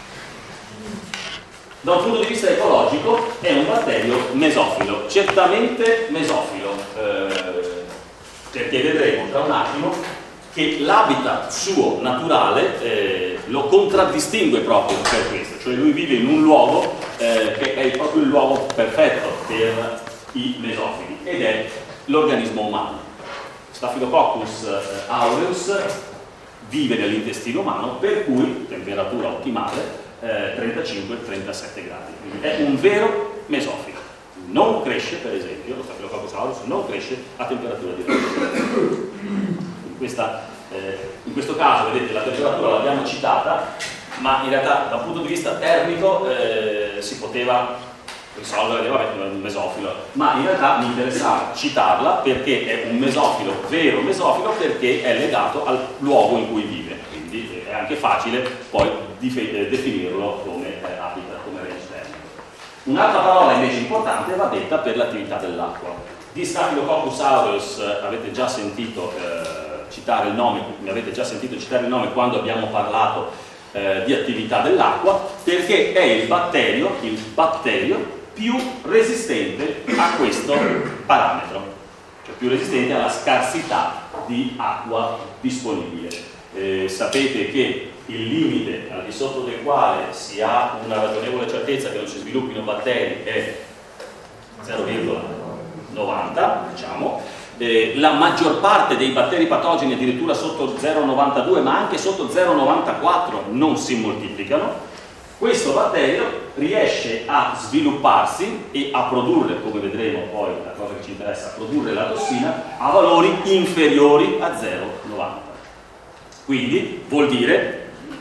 Da un punto di vista ecologico è un batterio mesofilo, certamente mesofilo. Eh, perché vedremo tra un attimo che l'habitat suo naturale eh, lo contraddistingue proprio per questo, cioè lui vive in un luogo eh, che è proprio il luogo perfetto per i mesofili ed è l'organismo umano. Staphylococcus aureus vive nell'intestino umano, per cui temperatura ottimale eh, trentacinque trentasette gradi, quindi è un vero mesofilo. Non cresce, per esempio, lo Staphylococcus aureus non cresce a temperatura di refrigerazione. In, questa, eh, in questo caso, vedete, la temperatura l'abbiamo citata, ma in realtà da un punto di vista termico eh, si poteva risolvere, vabbè, un mesofilo, ma in realtà mi interessava citarla perché è un mesofilo, vero mesofilo, perché è legato al luogo in cui vive, quindi è anche facile poi definirlo come eh, habitat, come range termico. Un'altra parola invece importante va detta per l'attività dell'acqua. Di Staphylococcus aureus avete già sentito eh, citare il nome, mi avete già sentito citare il nome quando abbiamo parlato eh, di attività dell'acqua, perché è il batterio, il batterio più resistente a questo parametro, cioè più resistente alla scarsità di acqua disponibile. Eh, sapete che il limite al di sotto del quale si ha una ragionevole certezza che non si sviluppino batteri è zero virgola novanta, diciamo. Eh, la maggior parte dei batteri patogeni addirittura sotto zero virgola novantadue, ma anche sotto zero virgola novantaquattro non si moltiplicano. Questo batterio riesce a svilupparsi e a produrre, come vedremo poi, la cosa che ci interessa, a produrre la tossina a valori inferiori a zero virgola novanta. Quindi vuol dire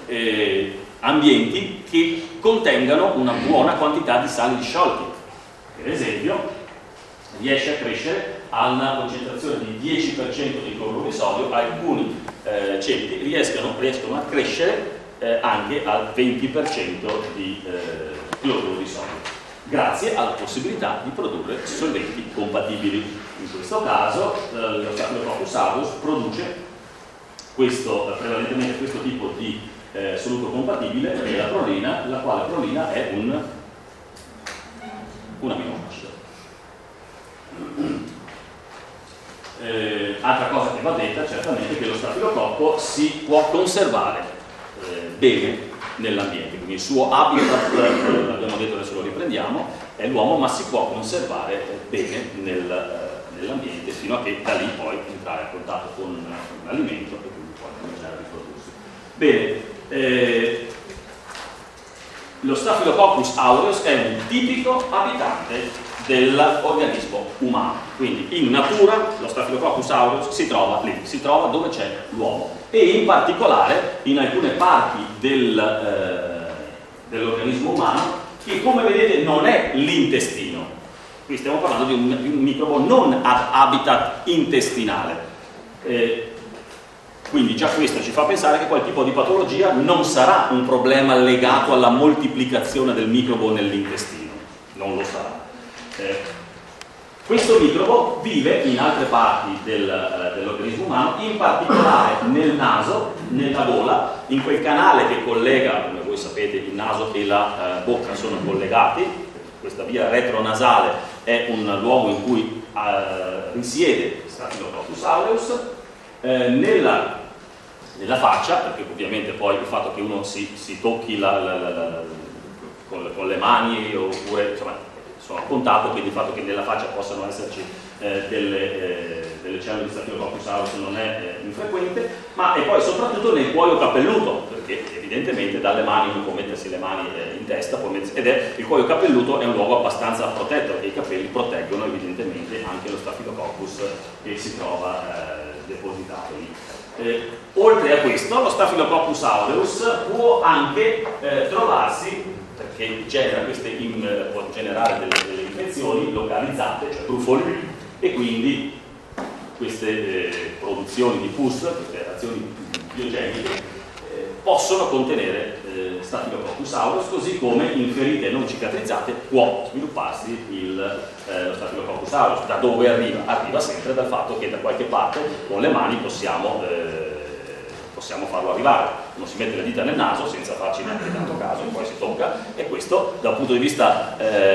eh, ambienti che contengano una buona quantità di sali disciolti. Per esempio, riesce a crescere a una concentrazione di dieci per cento di cloruro di sodio, alcuni eh, ceppi riescono, riescono a crescere eh, anche al venti per cento di eh, cloruro di sodio, grazie alla possibilità di produrre solventi compatibili. In questo caso eh, lo Staphylococcus aureus produce questo, prevalentemente questo tipo di eh, soluto compatibile, che è la prolina, la quale prolina è un, un aminoacido. Eh, altra cosa che va detta certamente è che lo stafilococco si può conservare eh, bene nell'ambiente, quindi il suo habitat, eh, abbiamo detto, adesso lo riprendiamo, è l'uomo, ma si può conservare eh, bene nel, eh, nell'ambiente fino a che da lì poi entrare a contatto con un, un alimento e quindi poi cominciare a riprodursi. Bene, eh, lo Staphylococcus aureus è un tipico abitante dell'organismo umano. Quindi in natura lo Staphylococcus aureus si trova lì, si trova dove c'è l'uomo, e in particolare in alcune parti del, eh, dell'organismo umano, che come vedete non è l'intestino. Qui stiamo parlando di un, di un microbo non ad habitat intestinale. Eh, quindi già questo ci fa pensare che quel tipo di patologia non sarà un problema legato alla moltiplicazione del microbo nell'intestino, non lo sarà. Eh, questo microbo vive in altre parti del, eh, dell'organismo umano, in particolare nel naso, nella gola, in quel canale che collega, come voi sapete, il naso e la eh, bocca sono collegati. Questa via retronasale è un luogo in cui eh, risiede Staphylococcus aureus. Eh, nella, nella faccia, perché ovviamente poi il fatto che uno si, si tocchi la, la, la, la, con, con le mani, oppure insomma, sono a contatto, quindi il fatto che nella faccia possano esserci eh, delle, eh, delle cellule di Staphylococcus aureus non è eh, infrequente, ma e poi soprattutto nel cuoio capelluto, perché evidentemente dalle mani uno può mettersi le mani eh, in testa, può mettersi, ed è il cuoio capelluto è un luogo abbastanza protetto, perché i capelli proteggono evidentemente anche lo Staphylococcus che si trova eh, depositato lì. Eh, oltre a questo, lo Staphylococcus aureus può anche eh, trovarsi, perché genera queste in, può generare delle, delle infezioni localizzate, cioè brufoli, e quindi queste eh, produzioni di pus, queste azioni biogeniche, eh, possono contenere eh, Staphylococcus aureus, così come in ferite non cicatrizzate può svilupparsi il, eh, lo Staphylococcus aureus. Da dove arriva? Arriva sempre dal fatto che da qualche parte con le mani possiamo eh, possiamo farlo arrivare. Uno si mette le dita nel naso senza farci neanche tanto caso, poi si tocca, e questo dal punto di vista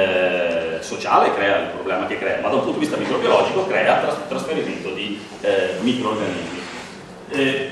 eh, sociale crea il problema che crea, ma dal punto di vista microbiologico crea tras trasferimento di eh, microorganismi. Eh,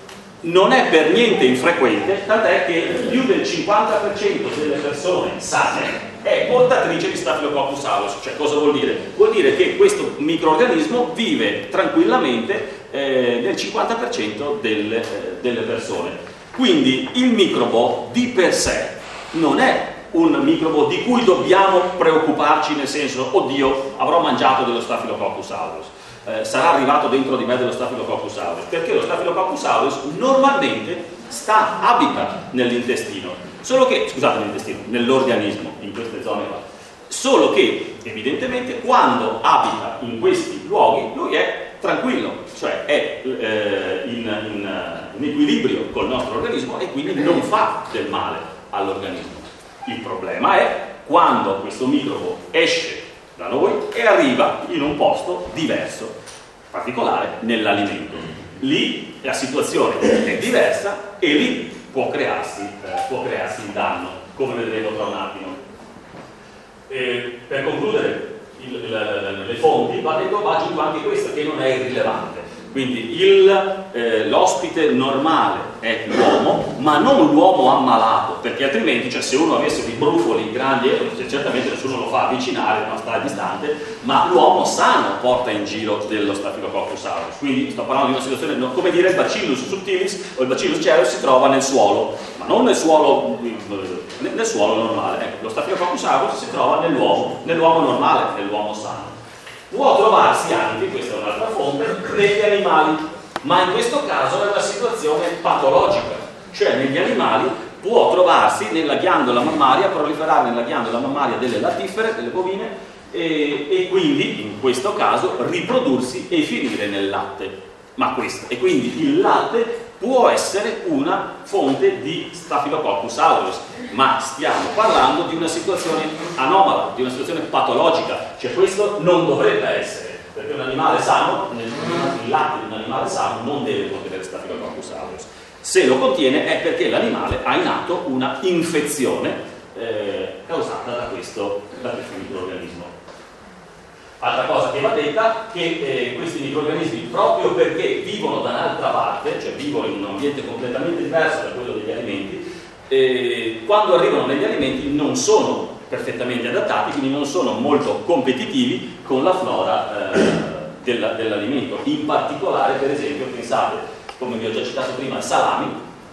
non è per niente infrequente, tant'è che più del cinquanta per cento delle persone sane è portatrice di Staphylococcus aureus. Cioè, cosa vuol dire? Vuol dire che questo microorganismo vive tranquillamente eh, nel cinquanta per cento delle, eh, delle persone. Quindi il microbo di per sé non è un microbo di cui dobbiamo preoccuparci, nel senso, oddio, avrò mangiato dello Staphylococcus aureus, eh, sarà arrivato dentro di me dello Staphylococcus aureus, perché lo Staphylococcus aureus normalmente sta, abita nell'intestino, solo che, scusate, nell'intestino, nell'organismo, in queste zone qua, solo che evidentemente quando abita in questi luoghi lui è tranquillo, cioè è eh, in, in, in equilibrio col nostro organismo e quindi non fa del male all'organismo. Il problema è quando questo microbo esce da noi e arriva in un posto diverso, particolare nell'alimento. Lì la situazione è diversa e lì può crearsi, eh, può crearsi il danno, come vedremo tra un attimo. E per concludere il, il, le fonti, va detto, va aggiungo anche questo che non è irrilevante. Quindi eh, l'ospite normale è l'uomo, ma non l'uomo ammalato, perché altrimenti, cioè, se uno avesse dei brufoli grandi, certamente nessuno lo fa avvicinare, non sta distante, ma l'uomo sano porta in giro dello Staphylococcus aureus. Quindi sto parlando di una situazione, no, come dire, il Bacillus subtilis o il Bacillus cereus si trova nel suolo, ma non nel suolo, nel suolo normale. Ecco, lo Staphylococcus aureus si trova nell'uomo, nell'uomo normale, nell'uomo sano. Può trovarsi anche, questa è un'altra fonte, negli animali, ma in questo caso è una situazione patologica, cioè negli animali può trovarsi nella ghiandola mammaria, proliferare nella ghiandola mammaria delle lattifere, delle bovine, e, e quindi in questo caso riprodursi e finire nel latte. Ma questo, e quindi il latte può essere una fonte di Staphylococcus aureus, ma stiamo parlando di una situazione anomala, di una situazione patologica, cioè questo non dovrebbe essere, perché un animale sano, il latte di un animale sano non deve contenere Staphylococcus aureus. Se lo contiene è perché l'animale ha in atto una infezione eh, causata da questo, da questo microorganismo. Altra cosa che va detta, che eh, questi microorganismi, proprio perché vivono da un'altra parte, cioè vivono in un ambiente completamente diverso da quello degli alimenti, eh, quando arrivano negli alimenti non sono perfettamente adattati, quindi non sono molto competitivi con la flora eh, dell'alimento. In particolare, per esempio, pensate, come vi ho già citato prima, al salami.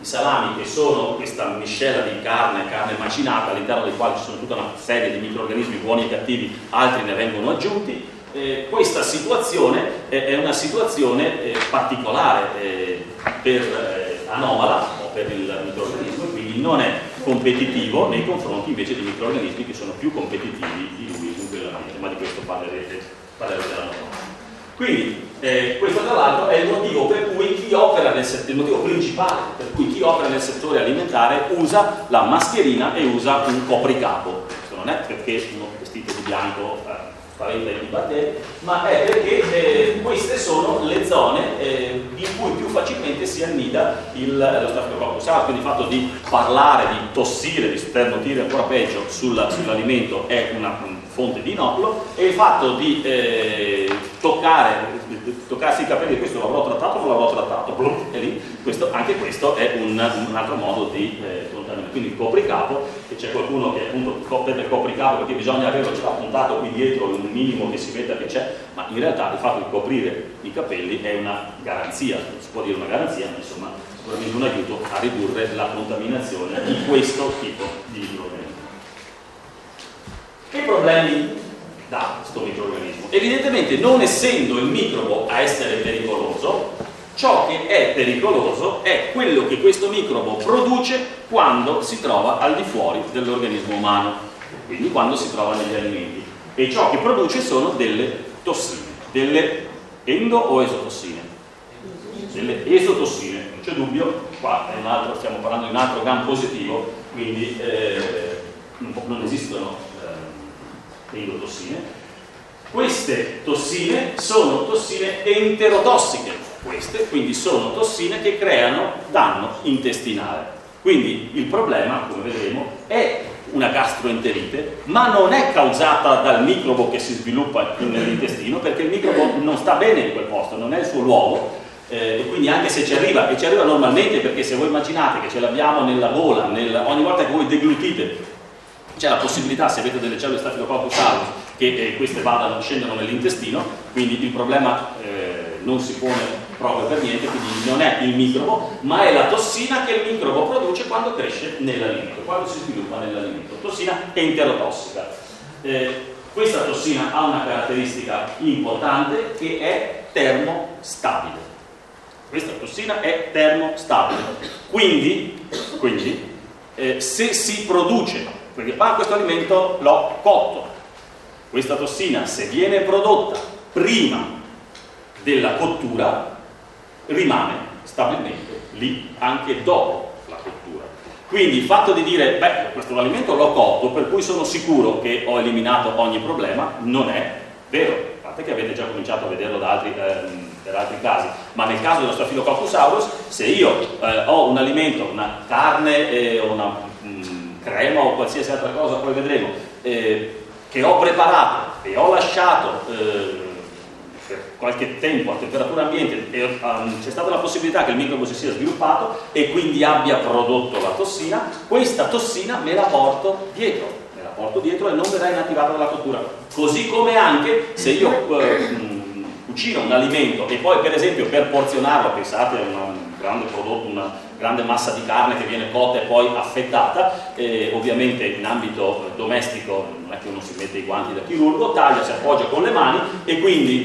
i salami, che sono questa miscela di carne, carne macinata, all'interno dei quali ci sono tutta una serie di microrganismi buoni e cattivi, altri ne vengono aggiunti. Eh, questa situazione eh, è una situazione eh, particolare eh, per eh, anomala o per il microrganismo, quindi non è competitivo nei confronti invece di microrganismi che sono più competitivi di lui in quell'ambiente, ma di questo parlerete, parlerete l'anno prossimo. Quindi eh, questo tra l'altro è il motivo per cui chi opera nel settore, il motivo principale per cui chi opera nel settore alimentare usa la mascherina e usa un copricapo. Questo non è perché uno vestito di bianco eh, spaventa i batteri, ma è perché eh, queste sono le zone eh, in cui più facilmente si annida il, lo Staphylococcus aureus. Quindi il fatto di parlare, di tossire, di sternutire ancora peggio sul, sull'alimento è una fonte di inoculo, e il fatto di eh, toccare, toccarsi i capelli, questo l'avrò trattato o non l'avrò trattato, Blum, e lì, questo, anche questo è un, un altro modo di eh, contaminare. Quindi il copricapo, che c'è qualcuno che appunto per copricapo perché bisogna averlo già puntato qui dietro, un minimo che si veda che c'è, ma in realtà il fatto di coprire i capelli è una garanzia, non si può dire una garanzia, ma insomma sicuramente un aiuto a ridurre la contaminazione di questo tipo di microorganismi. Che problemi dà questo microorganismo? Evidentemente, non essendo il microbo a essere pericoloso, ciò che è pericoloso è quello che questo microbo produce quando si trova al di fuori dell'organismo umano, quindi quando si trova negli alimenti. E ciò che produce sono delle tossine, delle endo o esotossine? Delle esotossine, non c'è dubbio, qua è un altro, stiamo parlando di un altro gram positivo, quindi eh, non esistono endotossine. Queste tossine sono tossine enterotossiche, queste quindi sono tossine che creano danno intestinale. Quindi il problema, come vedremo, è una gastroenterite, ma non è causata dal microbo che si sviluppa nell'intestino, perché il microbo non sta bene in quel posto, non è il suo luogo, eh, e quindi anche se ci arriva, e ci arriva normalmente, perché se voi immaginate che ce l'abbiamo nella gola, nel, ogni volta che voi deglutite c'è la possibilità, se avete delle cellule Staphylococcus aureus, che eh, queste vadano, scendano nell'intestino, quindi il problema eh, non si pone proprio per niente, quindi non è il microbo, ma è la tossina che il microbo produce quando cresce nell'alimento, quando si sviluppa nell'alimento, tossina enterotossica. Eh, questa tossina ha una caratteristica importante che è termostabile. Questa tossina è termostabile, quindi, quindi eh, se si produce, perché ah, questo alimento l'ho cotto, questa tossina se viene prodotta prima della cottura rimane stabilmente lì anche dopo la cottura. Quindi il fatto di dire beh, questo alimento l'ho cotto per cui sono sicuro che ho eliminato ogni problema non è vero, a parte che avete già cominciato a vederlo da altri, ehm, per altri casi, ma nel caso dello Staphylococcus aureus, se io eh, ho un alimento, una carne eh, o una mh, crema o qualsiasi altra cosa, poi vedremo, eh, che ho preparato e ho lasciato eh, per qualche tempo a temperatura ambiente e um, c'è stata la possibilità che il microbo si sia sviluppato e quindi abbia prodotto la tossina, questa tossina me la porto dietro, me la porto dietro e non verrà inattivata dalla cottura. Così come anche se io eh, cucino un alimento e poi per esempio per porzionarlo, pensate a un grande prodotto, una grande massa di carne che viene cotta e poi affettata, eh, ovviamente in ambito domestico non è che uno si mette i guanti da chirurgo, taglia, si appoggia con le mani e quindi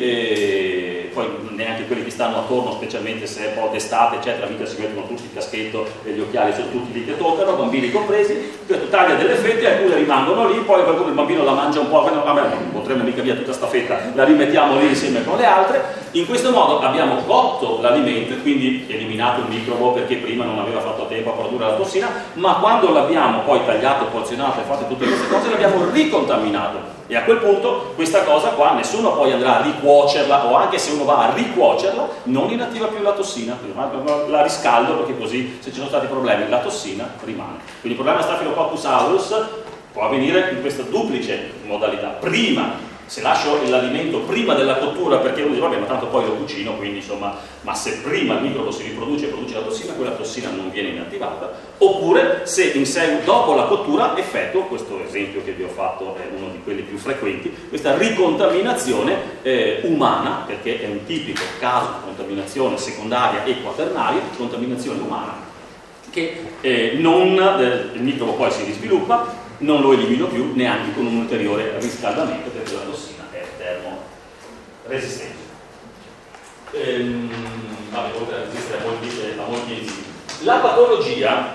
eh, poi neanche quelli che stanno attorno, specialmente se è un po' d'estate eccetera, mica si mettono tutti il caschetto e gli occhiali sono tutti lì che toccano, bambini compresi, taglia delle fette, alcune rimangono lì, poi qualcuno il bambino la mangia un po', vabbè, non potremmo mica via tutta sta fetta, la rimettiamo lì insieme con le altre. In questo modo abbiamo cotto l'alimento e quindi eliminato il microbo perché prima non aveva fatto tempo a produrre la tossina, ma quando l'abbiamo poi tagliato, porzionato e fatto tutte queste cose l'abbiamo ricontaminato e a quel punto questa cosa qua nessuno poi andrà a ricuocerla, o anche se uno va a ricuocerla non inattiva più la tossina, la riscaldo perché così se ci sono stati problemi la tossina rimane. Quindi il problema Staphylococcus aureus può avvenire in questa duplice modalità: prima, se lascio l'alimento prima della cottura perché uno dice vabbè ma tanto poi lo cucino, quindi insomma, ma se prima il microbo si riproduce e produce la tossina, quella tossina non viene inattivata, oppure se in seguito dopo la cottura effettuo, questo esempio che vi ho fatto è uno di quelli più frequenti, questa ricontaminazione eh, umana, perché è un tipico caso di contaminazione secondaria e quaternaria, contaminazione umana, che eh, non, eh, il microbo poi si risviluppa, non lo elimino più neanche con un ulteriore riscaldamento, perché la tossina è termoresistente. Ehm, vabbè, oltre a resistere a molti, a molti enzimi. La patologia,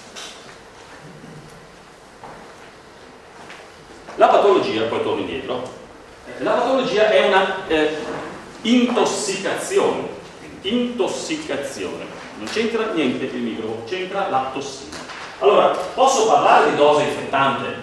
la patologia, poi torno indietro, la patologia è una eh, intossicazione, intossicazione, non c'entra niente il microbo, c'entra la tossina. Allora, posso parlare di dose infettante?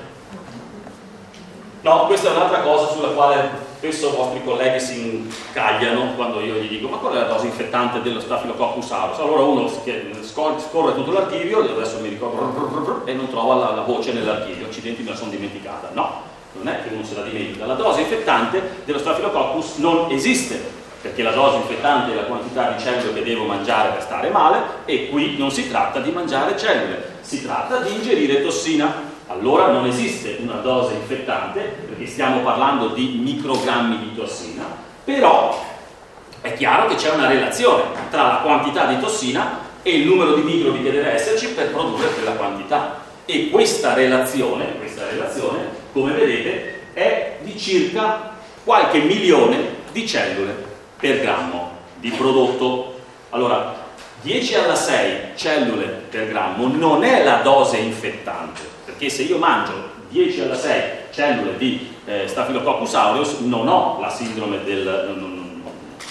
No, questa è un'altra cosa sulla quale spesso i vostri colleghi si incagliano quando io gli dico ma qual è la dose infettante dello Staphylococcus aureus? Allora uno scorre tutto l'archivio, adesso mi ricordo, e non trova la, la voce nell'archivio, accidenti, me la sono dimenticata. No, non è che uno se la dimentica, la dose infettante dello Staphylococcus non esiste, perché la dose infettante è la quantità di cellule che devo mangiare per stare male, e qui non si tratta di mangiare cellule, si tratta di ingerire tossina. Allora non esiste una dose infettante, perché stiamo parlando di microgrammi di tossina, però è chiaro che c'è una relazione tra la quantità di tossina e il numero di microbi che deve esserci per produrre quella quantità. E questa relazione, questa relazione, come vedete, è di circa qualche milione di cellule per grammo di prodotto. Allora, dieci alla sei cellule per grammo non è la dose infettante, perché se io mangio dieci alla sei cellule di eh, Staphylococcus aureus non ho la sindrome del... non, non,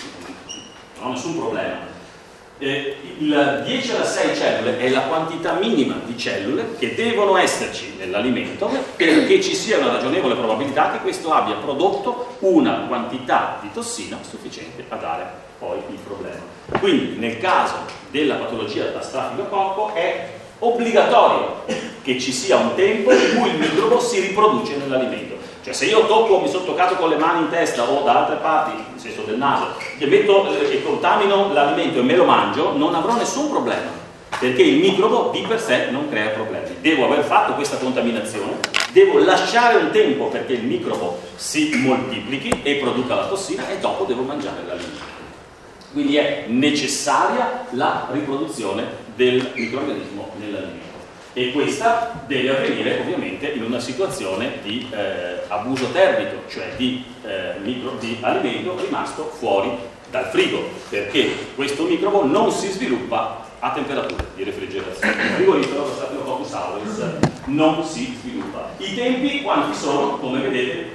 non ho nessun problema. Eh, il dieci alla sei cellule è la quantità minima di cellule che devono esserci nell'alimento perché ci sia una ragionevole probabilità che questo abbia prodotto una quantità di tossina sufficiente a dare poi il problema. Quindi nel caso della patologia da stafilococco è obbligatorio che ci sia un tempo in cui il microbo si riproduce nell'alimento. Cioè se io tocco, mi sono toccato con le mani in testa o da altre parti, nel senso del naso, e, metto, e contamino l'alimento e me lo mangio, non avrò nessun problema, perché il microbo di per sé non crea problemi. Devo aver fatto questa contaminazione, devo lasciare un tempo perché il microbo si moltiplichi e produca la tossina e dopo devo mangiare l'alimento. Quindi è necessaria la riproduzione del microrganismo nell'alimento. E questa deve avvenire ovviamente in una situazione di eh, abuso termico, cioè di, eh, micro, di alimento rimasto fuori dal frigo, perché questo microbo non si sviluppa a temperatura di refrigerazione. Il frigorifero, lo Staphylococcus aureus, non si sviluppa. I tempi quanti sono? Come vedete,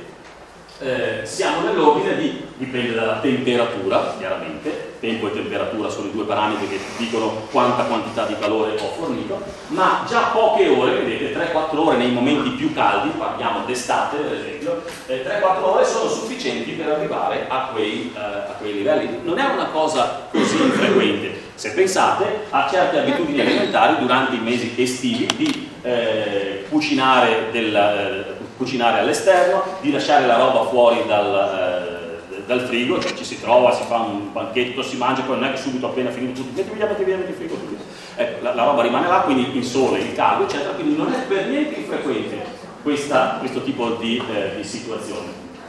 eh, siamo nell'ordine di, dipende dalla temperatura, chiaramente, tempo e temperatura sono i due parametri che dicono quanta quantità di calore ho fornito, ma già poche ore, vedete, tre quattro ore nei momenti più caldi, parliamo d'estate per esempio, eh, tre quattro ore sono sufficienti per arrivare a quei, eh, a quei livelli. Non è una cosa così infrequente. Se pensate a certe abitudini alimentari durante i mesi estivi di eh, cucinare, del, eh, cucinare all'esterno, di lasciare la roba fuori dal... Eh, dal frigo, cioè ci si trova, si fa un banchetto, si mangia, poi non è che subito appena finito tutto, metti via, metti via, metti frigo, subito. Ecco, la, la roba rimane là, quindi il sole, il caldo, eccetera, quindi non è per niente infrequente questa, questo tipo di, eh, di situazione.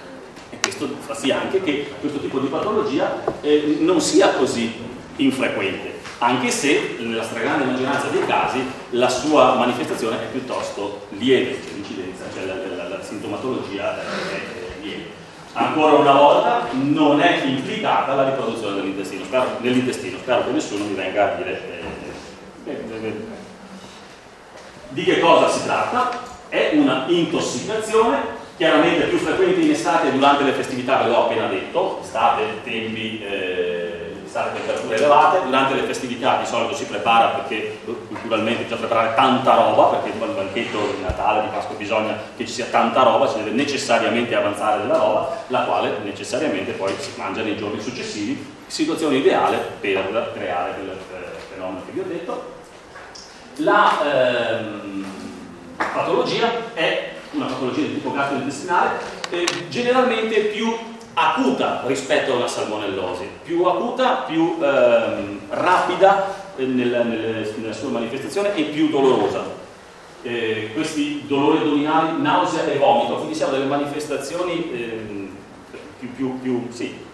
E questo fa sì anche che questo tipo di patologia eh, non sia così infrequente, anche se nella stragrande maggioranza dei casi la sua manifestazione è piuttosto lieve, cioè l'incidenza, cioè la, la, la sintomatologia è, è lieve. Ancora una volta non è implicata la riproduzione dell'intestino, spero, dell'intestino. Spero che nessuno mi venga a dire eh, eh, eh, di che cosa si tratta. È una intossicazione, chiaramente più frequente in estate durante le festività, ve l'ho appena detto, estate, tempi, eh, estate, temperature elevate. Durante le festività di solito si prepara, perché culturalmente bisogna preparare tanta roba, perché il banchetto di Natale, di Pasqua bisogna che ci sia tanta roba, si deve necessariamente avanzare della roba, la quale necessariamente poi si mangia nei giorni successivi, situazione ideale per creare quel fenomeno che vi ho detto. La ehm, patologia è una patologia di tipo gastrointestinale, eh, generalmente più acuta rispetto a una salmonellosi, più acuta, più ehm, rapida nella, nella, nella sua manifestazione e più dolorosa. Eh, questi dolori addominali, nausea e vomito, quindi siamo delle manifestazioni ehm, più, più, più, sì,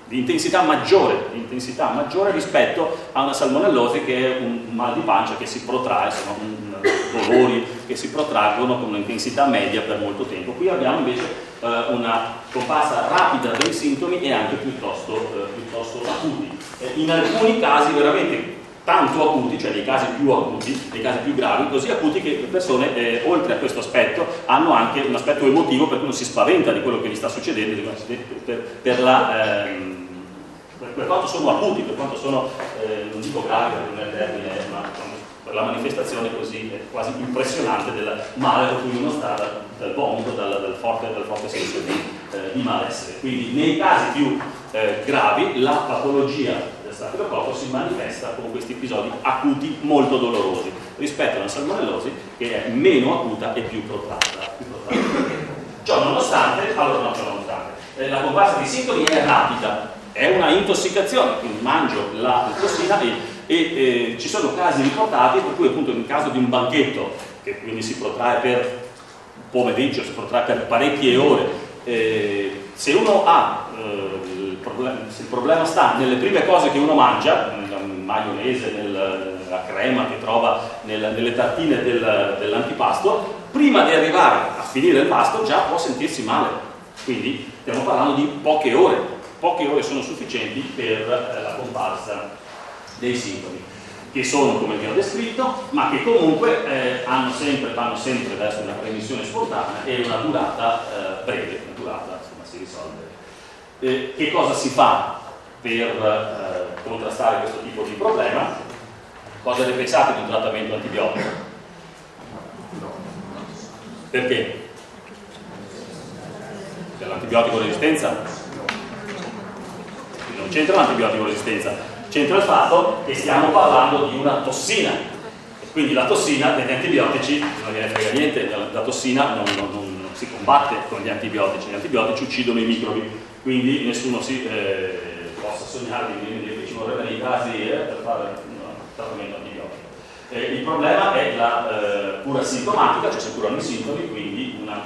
di intensità maggiore, di intensità maggiore rispetto a una salmonellosi che è un mal di pancia che si protrae, sono un, dolori che si protraggono con un'intensità media per molto tempo. Qui abbiamo invece eh, una comparsa rapida dei sintomi e anche piuttosto, eh, piuttosto acuti. Eh, in alcuni casi veramente tanto acuti, cioè dei casi più acuti, dei casi più gravi, così acuti che le persone, eh, oltre a questo aspetto, hanno anche un aspetto emotivo per cui uno si spaventa di quello che gli sta succedendo, per, per, la, ehm, per quanto sono acuti, per quanto sono, eh, non dico gravi, non è il termine, ma per la manifestazione così eh, quasi impressionante del male per cui uno sta dal, dal vomito, dal, dal, forte, dal forte senso di, eh, di malessere. Quindi nei casi più eh, gravi la patologia Stafilococco si manifesta con questi episodi acuti molto dolorosi rispetto a una salmonellosi che è meno acuta e più protratta. Più protratta. Ciò nonostante, allora no, ciò nonostante, eh, la comparsa di sintomi è rapida, è una intossicazione, quindi mangio la tossina e, e eh, ci sono casi riportati per cui appunto in caso di un banchetto che quindi si protrae per un pomeriggio, si protrae per parecchie ore, eh, se uno ha eh, se il problema sta nelle prime cose che uno mangia, nella maionese, nel, nella crema che trova nel, nelle tartine del, dell'antipasto, prima di arrivare a finire il pasto già può sentirsi male. Quindi stiamo parlando di poche ore, poche ore sono sufficienti per eh, la comparsa dei sintomi, che sono come vi ho descritto, ma che comunque eh, hanno sempre, vanno sempre verso una remissione spontanea e una durata eh, breve, una durata insomma si risolve. Eh, che cosa si fa per eh, contrastare questo tipo di problema? Cosa ne pensate di un trattamento antibiotico? Perché? Per l'antibiotico resistenza? Non c'entra l'antibiotico resistenza, c'entra il fatto che stiamo parlando di una tossina. Quindi la tossina degli antibiotici non gliene frega niente, la tossina non, non, non si combatte con gli antibiotici, gli antibiotici uccidono i microbi. Quindi nessuno si eh, possa sognare di dire che ci vorrebbero dei casi eh, per fare un trattamento antibiotico. Eh, il problema è la eh, cura sintomatica, cioè si curano i sintomi, quindi una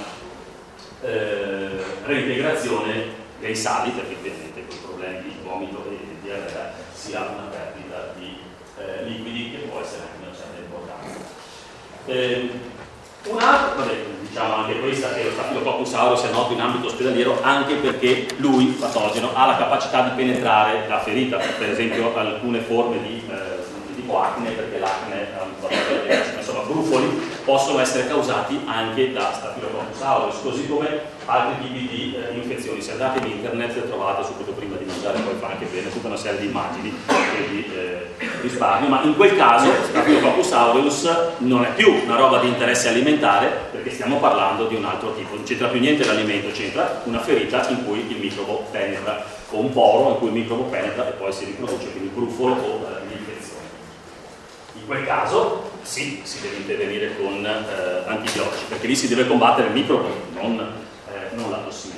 eh, reintegrazione dei sali, perché ovviamente con i problemi di vomito e di diarrea si ha una perdita di eh, liquidi che può essere anche di una certa importanza. Eh, Un'altra, vabbè, diciamo anche questa, che lo Staphylococcus aureus è noto in ambito ospedaliero anche perché lui, patogeno, ha la capacità di penetrare la ferita, per esempio alcune forme di, eh, di tipo acne, perché l'acne ha un patogeno, insomma, brufoli possono essere causati anche da Staphylococcus aureus, così come altri tipi di eh, infezioni. Se andate in internet trovate subito prima di mangiare, poi fa anche bene, tutta una serie di immagini e di eh, risparmio, ma in quel caso Staphylococcus aureus non è più una roba di interesse alimentare, perché stiamo parlando di un altro tipo, non c'entra più niente l'alimento, c'entra una ferita in cui il microbo penetra, o un poro in cui il microbo penetra e poi si riproduce, quindi brufolo o eh, l'infezione. In quel caso sì, si deve intervenire con eh, antibiotici, perché lì si deve combattere il microbo, non, eh, non la tossina.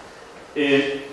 E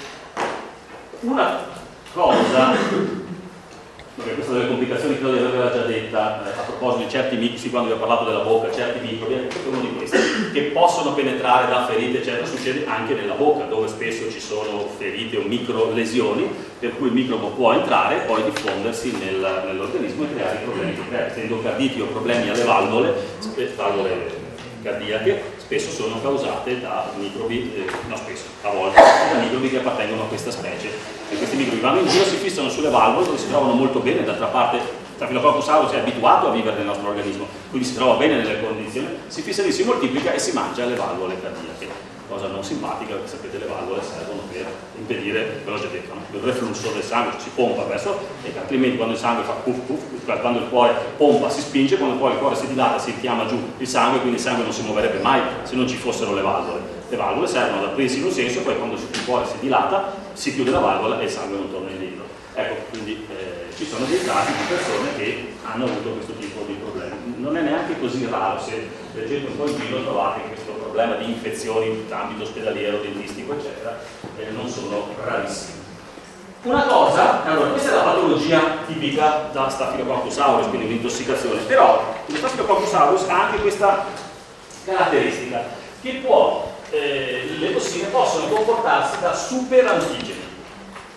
una cosa, perché questa delle complicazioni credo di averla già detta, eh, a proposito di certi microbi, quando vi ho parlato della bocca, certi microbi, questo è uno di questi, che possono penetrare da ferite, eccetera, succede anche nella bocca, dove spesso ci sono ferite o micro lesioni, per cui il microbo può entrare e poi diffondersi nel, nell'organismo e creare i problemi che crea, endocarditi o problemi alle valvole, valvole cardiache, spesso sono causate da microbi, eh, no spesso, a volte, da microbi che appartengono a questa specie. E questi microbi vanno in giro, si fissano sulle valvole dove si trovano molto bene, d'altra parte Staphylococcus aureus è abituato a vivere nel nostro organismo, quindi si trova bene nelle condizioni, si fissa lì, si moltiplica e si mangia le valvole cardiache. Cosa non simpatica, perché sapete le valvole servono per impedire, ve l'ho già detto, no? Il reflusso del sangue, cioè si pompa verso, e altrimenti quando il sangue fa puff puff, quando il cuore pompa si spinge, quando poi il cuore si dilata si richiama giù il sangue, quindi il sangue non si muoverebbe mai se non ci fossero le valvole. Le valvole servono ad aprirsi in un senso, poi quando il cuore si dilata si chiude la valvola e il sangue non torna indietro. Ecco, quindi eh, ci sono dei casi di persone che hanno avuto questo tipo di problemi. Non è neanche così raro, se leggete un po' in giro trovate questo problema di infezioni in ambito ospedaliero, dentistico, eccetera, eh, non sono rarissimi. Una cosa, allora, questa è la patologia tipica da Staphylococcus aureus, quindi l'intossicazione, però lo Staphylococcus aureus ha anche questa caratteristica, che può, eh, le tossine possono comportarsi da superantigeni.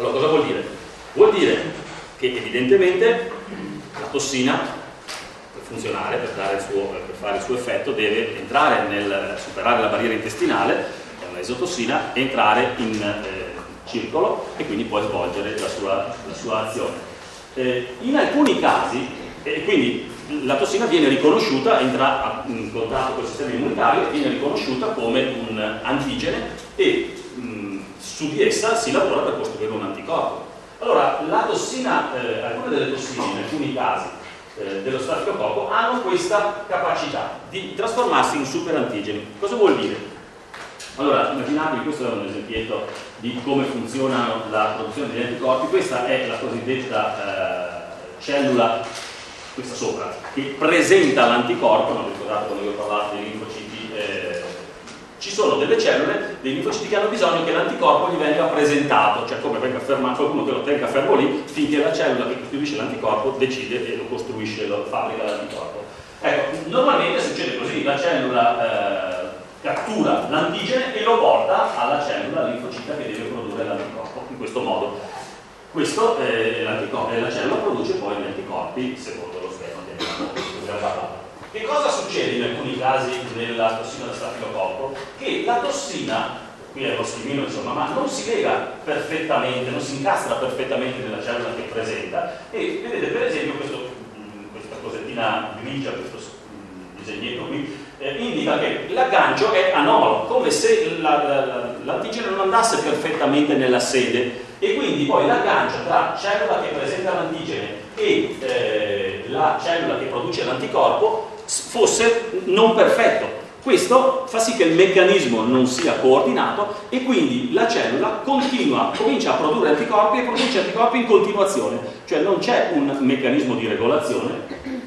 Allora cosa vuol dire? Vuol dire che evidentemente la tossina, per funzionare, per, dare il suo, per fare il suo effetto, deve entrare nel superare la barriera intestinale, è una esotossina, entrare in eh, circolo e quindi poi svolgere la sua, la sua azione. Eh, in alcuni casi, e eh, quindi la tossina viene riconosciuta, entra in contatto con il sistema immunitario, viene riconosciuta come un antigene e mh, su di essa si lavora per costruire un anticorpo. Allora, la tossina, eh, alcune delle tossine, in alcuni casi eh, dello stafilococco, hanno questa capacità di trasformarsi in superantigeni. Cosa vuol dire? Allora, immaginatevi, questo è un esempietto di come funziona la produzione degli anticorpi. Questa è la cosiddetta eh, cellula, questa sopra, che presenta l'anticorpo. Non vi ricordate quando vi ho parlato dei linfociti? Eh, ci sono delle cellule, dei linfociti che hanno bisogno che l'anticorpo gli venga presentato, cioè come venga fermato, qualcuno che lo tenga fermo lì finché la cellula che costruisce l'anticorpo decide e lo costruisce, lo fabbrica l'anticorpo. Ecco, normalmente succede così, la cellula eh, cattura l'antigene e lo porta alla cellula linfocita che deve produrre l'anticorpo, in questo modo. Questo eh, l'anticorpo, e la cellula produce poi gli anticorpi secondo lo schema che abbiamo parlato. Che cosa succede in alcuni casi nella tossina da stafilococco? Che la tossina, qui è lo schemino insomma, ma non si lega perfettamente, non si incastra perfettamente nella cellula che presenta, e vedete per esempio questo, questa cosettina grigia, questo disegnetto qui, eh, indica che l'aggancio è anomalo, come se l'antigene non andasse perfettamente nella sede, e quindi poi l'aggancio tra cellula che presenta l'antigene e eh, la cellula che produce l'anticorpo fosse non perfetto. Questo fa sì che il meccanismo non sia coordinato e quindi la cellula continua, comincia a produrre anticorpi e produce anticorpi in continuazione, cioè non c'è un meccanismo di regolazione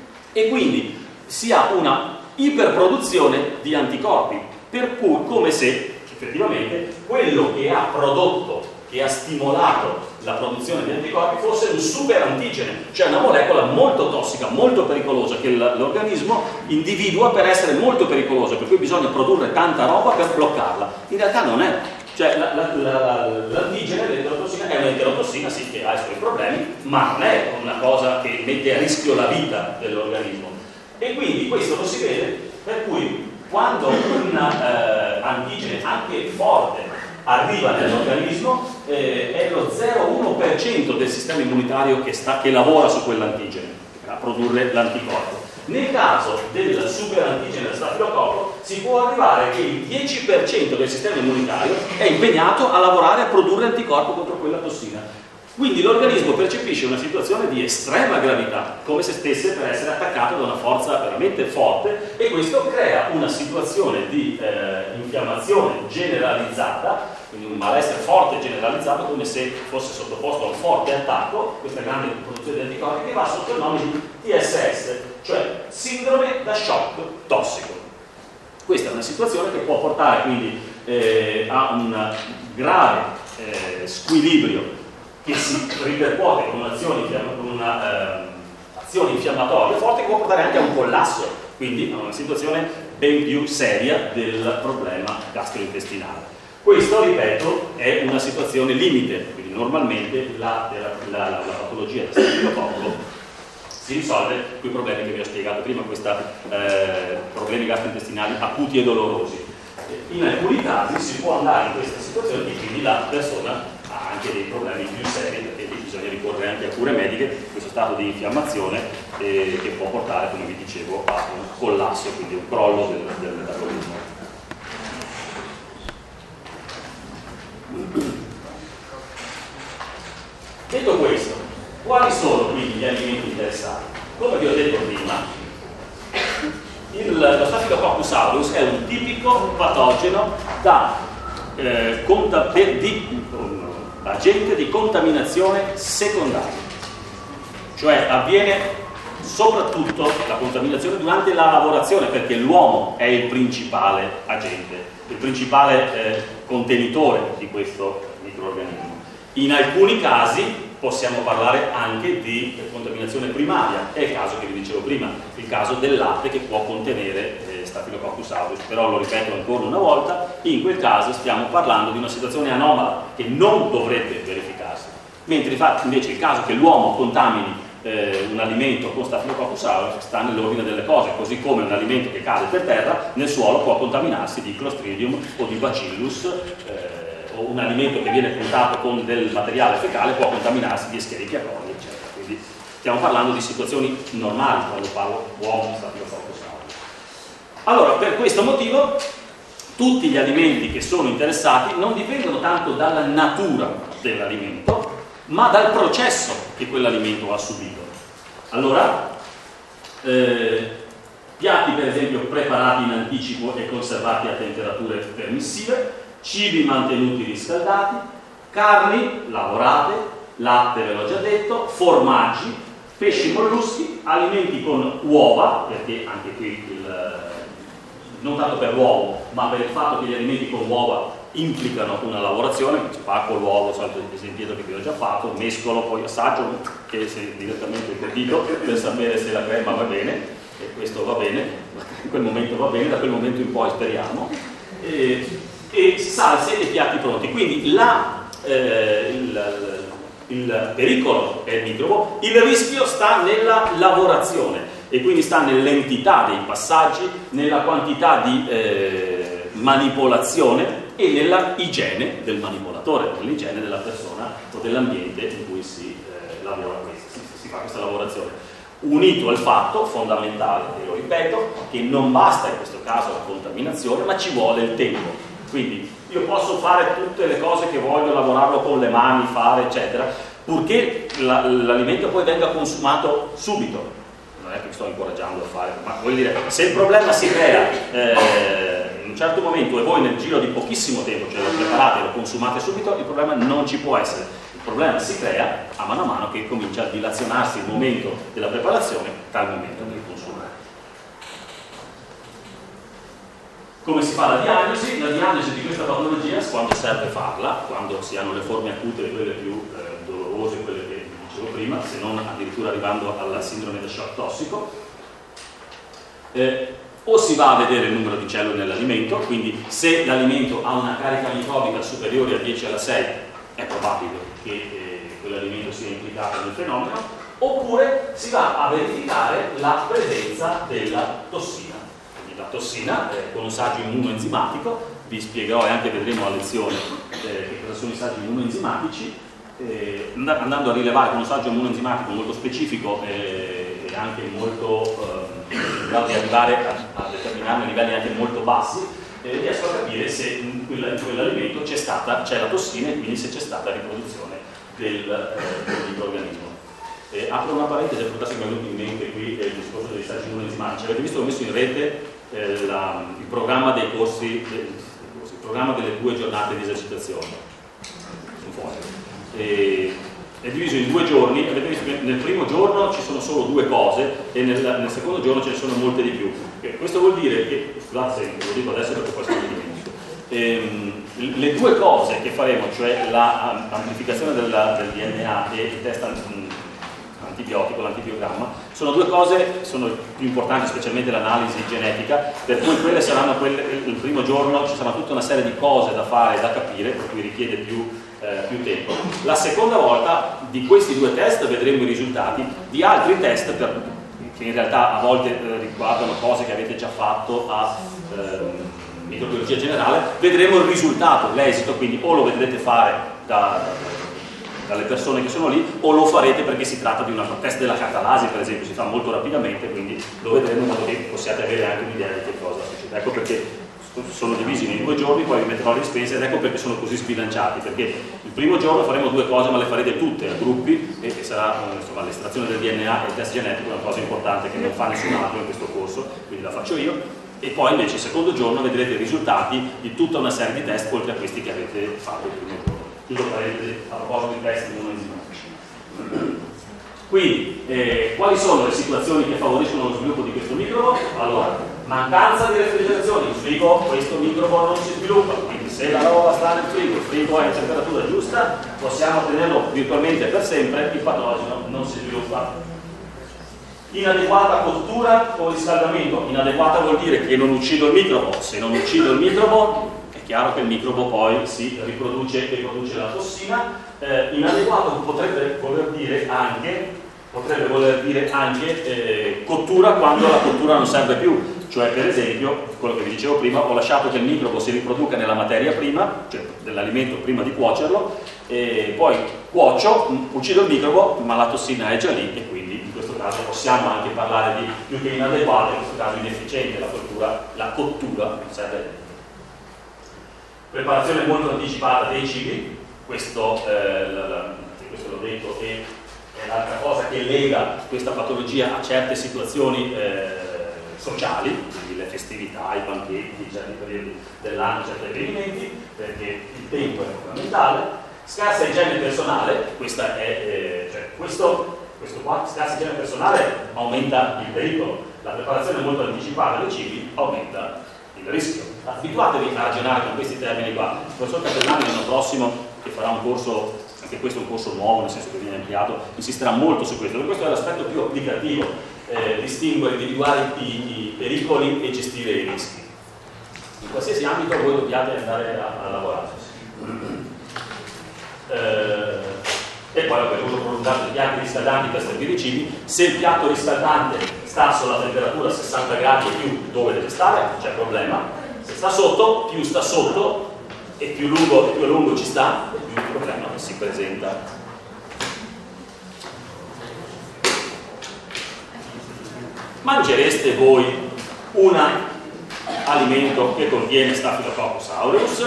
e quindi si ha una iperproduzione di anticorpi, per cui come se effettivamente quello che ha prodotto, che ha stimolato la produzione di anticorpi fosse un superantigene, cioè una molecola molto tossica, molto pericolosa, che l'organismo individua per essere molto pericolosa, per cui bisogna produrre tanta roba per bloccarla. In realtà non è, cioè l'antigene, la, la, l'enterotossina, è un'enterotossina, sì, che ha i suoi problemi, ma non è una cosa che mette a rischio la vita dell'organismo. E quindi questo lo si vede, per cui quando un eh, antigene anche forte arriva nell'organismo, eh, è lo zero virgola uno per cento del sistema immunitario che, sta, che lavora su quell'antigene a produrre l'anticorpo. Nel caso del superantigene del stafilococco si può arrivare che il dieci per cento del sistema immunitario è impegnato a lavorare a produrre anticorpo contro quella tossina. Quindi l'organismo percepisce una situazione di estrema gravità, come se stesse per essere attaccato da una forza veramente forte, e questo crea una situazione di eh, infiammazione generalizzata, quindi un malessere forte generalizzato, come se fosse sottoposto a un forte attacco, questa grande produzione di anticorpi, che va sotto il nome di T S S, cioè sindrome da shock tossico. Questa è una situazione che può portare quindi eh, a un grave eh, squilibrio che si ripercuote con un'azione una, eh, infiammatoria forte, che può portare anche a un collasso, quindi a una situazione ben più seria del problema gastrointestinale. Questo, ripeto, è una situazione limite, quindi normalmente la, la, la, la patologia del stafilococco si risolve con i problemi che vi ho spiegato prima, questi eh, problemi gastrointestinali acuti e dolorosi. In alcuni casi si può andare in questa situazione e quindi la persona ha anche dei problemi più seri, perché lì bisogna ricorrere anche a cure mediche, questo stato di infiammazione eh, che può portare, come vi dicevo, a un collasso, quindi un crollo del, del metabolismo. Detto questo, quali sono quindi gli alimenti interessati? Come vi ho detto prima, il, lo Staphylococcus aureus è un tipico patogeno da eh, conta, per, di, agente di contaminazione secondaria, cioè avviene soprattutto la contaminazione durante la lavorazione, perché l'uomo è il principale agente, il principale eh, contenitore di questo microorganismo. In alcuni casi possiamo parlare anche di contaminazione primaria, è il caso che vi dicevo prima, il caso del latte che può contenere eh, Staphylococcus aureus, però lo ripeto ancora una volta, in quel caso stiamo parlando di una situazione anomala che non dovrebbe verificarsi. mentre infatti invece il caso che l'uomo contamini eh, un alimento con Staphylococcus aureus sta nell'ordine delle cose, così come un alimento che cade per terra nel suolo può contaminarsi di Clostridium o di Bacillus, eh, o un alimento che viene puntato con del materiale fecale può contaminarsi di Escherichia coli, eccetera. Quindi stiamo parlando di situazioni normali quando parlo uomo Staphylococcus aureus. Allora, per questo motivo tutti gli alimenti che sono interessati non dipendono tanto dalla natura dell'alimento, ma dal processo che quell'alimento ha subito. Allora, eh, piatti per esempio preparati in anticipo e conservati a temperature permissive, cibi mantenuti riscaldati, carni lavorate, latte ve l'ho già detto, formaggi, pesci molluschi, alimenti con uova, perché anche qui il, non tanto per l'uovo, ma per il fatto che gli alimenti con uova implicano una lavorazione, spacco l'uovo, solito esempio che vi ho già fatto, mescolo, poi assaggio, che se direttamente il dito per sapere se la crema va bene, e questo va bene, in quel momento va bene, da quel momento in poi speriamo, e, e salse e piatti pronti. Quindi la, eh, il, il pericolo è il microbo, il rischio sta nella lavorazione e quindi sta nell'entità dei passaggi, nella quantità di eh, manipolazione e nella igiene del manipolatore, nell'igiene della persona o dell'ambiente in cui si, eh, lavora questo, si, si fa questa lavorazione. Unito al fatto fondamentale, e lo ripeto, che non basta in questo caso la contaminazione, ma ci vuole il tempo. Quindi io posso fare tutte le cose che voglio, lavorarlo con le mani, fare eccetera, purché la, l'alimento poi venga consumato subito. Non è che mi sto incoraggiando a fare, ma voglio dire, se il problema si crea eh, in un certo momento e voi nel giro di pochissimo tempo ce lo preparate e lo consumate subito, il problema non ci può essere. Il problema si crea a mano a mano che comincia a dilazionarsi il momento della preparazione dal momento del consumo. Come si fa la diagnosi? La diagnosi di questa patologia, quando serve farla, quando si hanno le forme acute, quelle più eh, dolorose, quelle che dicevo prima, se non addirittura arrivando alla sindrome da shock tossico, eh, o si va a vedere il numero di cellule nell'alimento, quindi se l'alimento ha una carica microbica superiore a dieci alla sei è probabile che eh, quell'alimento sia implicato nel fenomeno, oppure si va a verificare la presenza della tossina. Quindi la tossina eh, con un saggio immunoenzimatico, vi spiegherò e anche vedremo a lezione eh, che cosa sono i saggi immunoenzimatici, eh, andando a rilevare con un saggio immunoenzimatico molto specifico eh, e anche molto eh, in grado di arrivare a, a determinare livelli anche molto bassi, eh, riesco a capire se in, quella, in quell'alimento c'è stata c'è la tossina e quindi se c'è stata riproduzione del, eh, del microorganismo. Eh, apro una parentesi, perché mi è venuto in mente qui eh, il discorso dei saggi immunoenzimatici. Avete visto che ho messo in rete eh, la, il programma dei corsi, del, il programma delle due giornate di esercitazione. E, è diviso in due giorni. Avete visto che nel primo giorno ci sono solo due cose e nel, nel secondo giorno ce ne sono molte di più. E questo vuol dire che, scusate se lo dico adesso perché poi sono dimentico, ehm, le due cose che faremo, cioè l'amplificazione la del D N A e il test antibiotico, l'antibiogramma, sono due cose, sono più importanti, specialmente l'analisi genetica, per cui quelle saranno quelle, il primo giorno ci sarà tutta una serie di cose da fare e da capire, per cui richiede più, eh, più tempo. La seconda volta di questi due test vedremo i risultati di altri test per, che in realtà a volte eh, riguardano cose che avete già fatto a eh, microbiologia generale, vedremo il risultato, l'esito, quindi o lo vedrete fare da, da dalle persone che sono lì, o lo farete perché si tratta di una test della catalasi, per esempio, si fa molto rapidamente, quindi lo vedremo in modo che possiate avere anche un'idea di che cosa succede. Ecco perché sono divisi nei due giorni, poi vi metterò le spese ed ecco perché sono così sbilanciati, perché il primo giorno faremo due cose ma le farete tutte a gruppi e, e sarà insomma, l'estrazione del D N A e il test genetico è una cosa importante che non fa nessun altro in questo corso, quindi la faccio io, e poi invece il secondo giorno vedrete i risultati di tutta una serie di test oltre a questi che avete fatto il primo giorno. Chiudo parentesi a proposito di test immunoenzimatici. Quindi, eh, quali sono le situazioni che favoriscono lo sviluppo di questo microbo? Allora, mancanza di refrigerazione, in frigo questo microbo non si sviluppa, quindi se la roba sta nel frigo, il frigo è a temperatura giusta, possiamo tenerlo virtualmente per sempre, il patogeno non si sviluppa. Inadeguata cottura o riscaldamento, inadeguata vuol dire che non uccido il microbo, se non uccido il microbo chiaro che il microbo poi si riproduce e produce la tossina. Eh, inadeguato potrebbe voler dire anche, potrebbe voler dire anche eh, cottura quando la cottura non serve più. Cioè, per esempio, quello che vi dicevo prima, ho lasciato che il microbo si riproduca nella materia prima, cioè dell'alimento prima di cuocerlo, e poi cuocio, uccido il microbo, ma la tossina è già lì e quindi in questo caso possiamo anche parlare di più che inadeguato, in questo caso inefficiente, la cottura, la cottura non serve. Preparazione molto anticipata dei cibi, questo, eh, la, la, questo l'ho detto, e è l'altra cosa che lega questa patologia a certe situazioni eh, sociali, quindi le festività, i banchetti, certi periodi dell'anno, certi avvenimenti, perché il tempo è fondamentale. Scarsa igiene personale, questa è, eh, cioè questo, questo qua, scarsa igiene personale aumenta il pericolo, la preparazione molto anticipata dei cibi aumenta il rischio. Abituatevi a ragionare con questi termini qua. Il professor Catellani l'anno prossimo, che farà un corso, anche questo è un corso nuovo, nel senso che viene ampliato, insisterà molto su questo, perché questo è l'aspetto più applicativo. Eh, distinguere, individuare i, i pericoli e gestire i rischi. In qualsiasi ambito voi dobbiate andare a, a lavorare. Eh, e poi vabbè, l'uso prolungato di piatti riscaldanti per servire i cibi. Se il piatto riscaldante sta sulla temperatura sessanta gradi e più, dove deve stare? Non c'è problema. Se sta sotto, più sta sotto e più lungo, e più a lungo ci sta, e più il problema si presenta. Mangereste voi un alimento che contiene Staphylococcus aureus?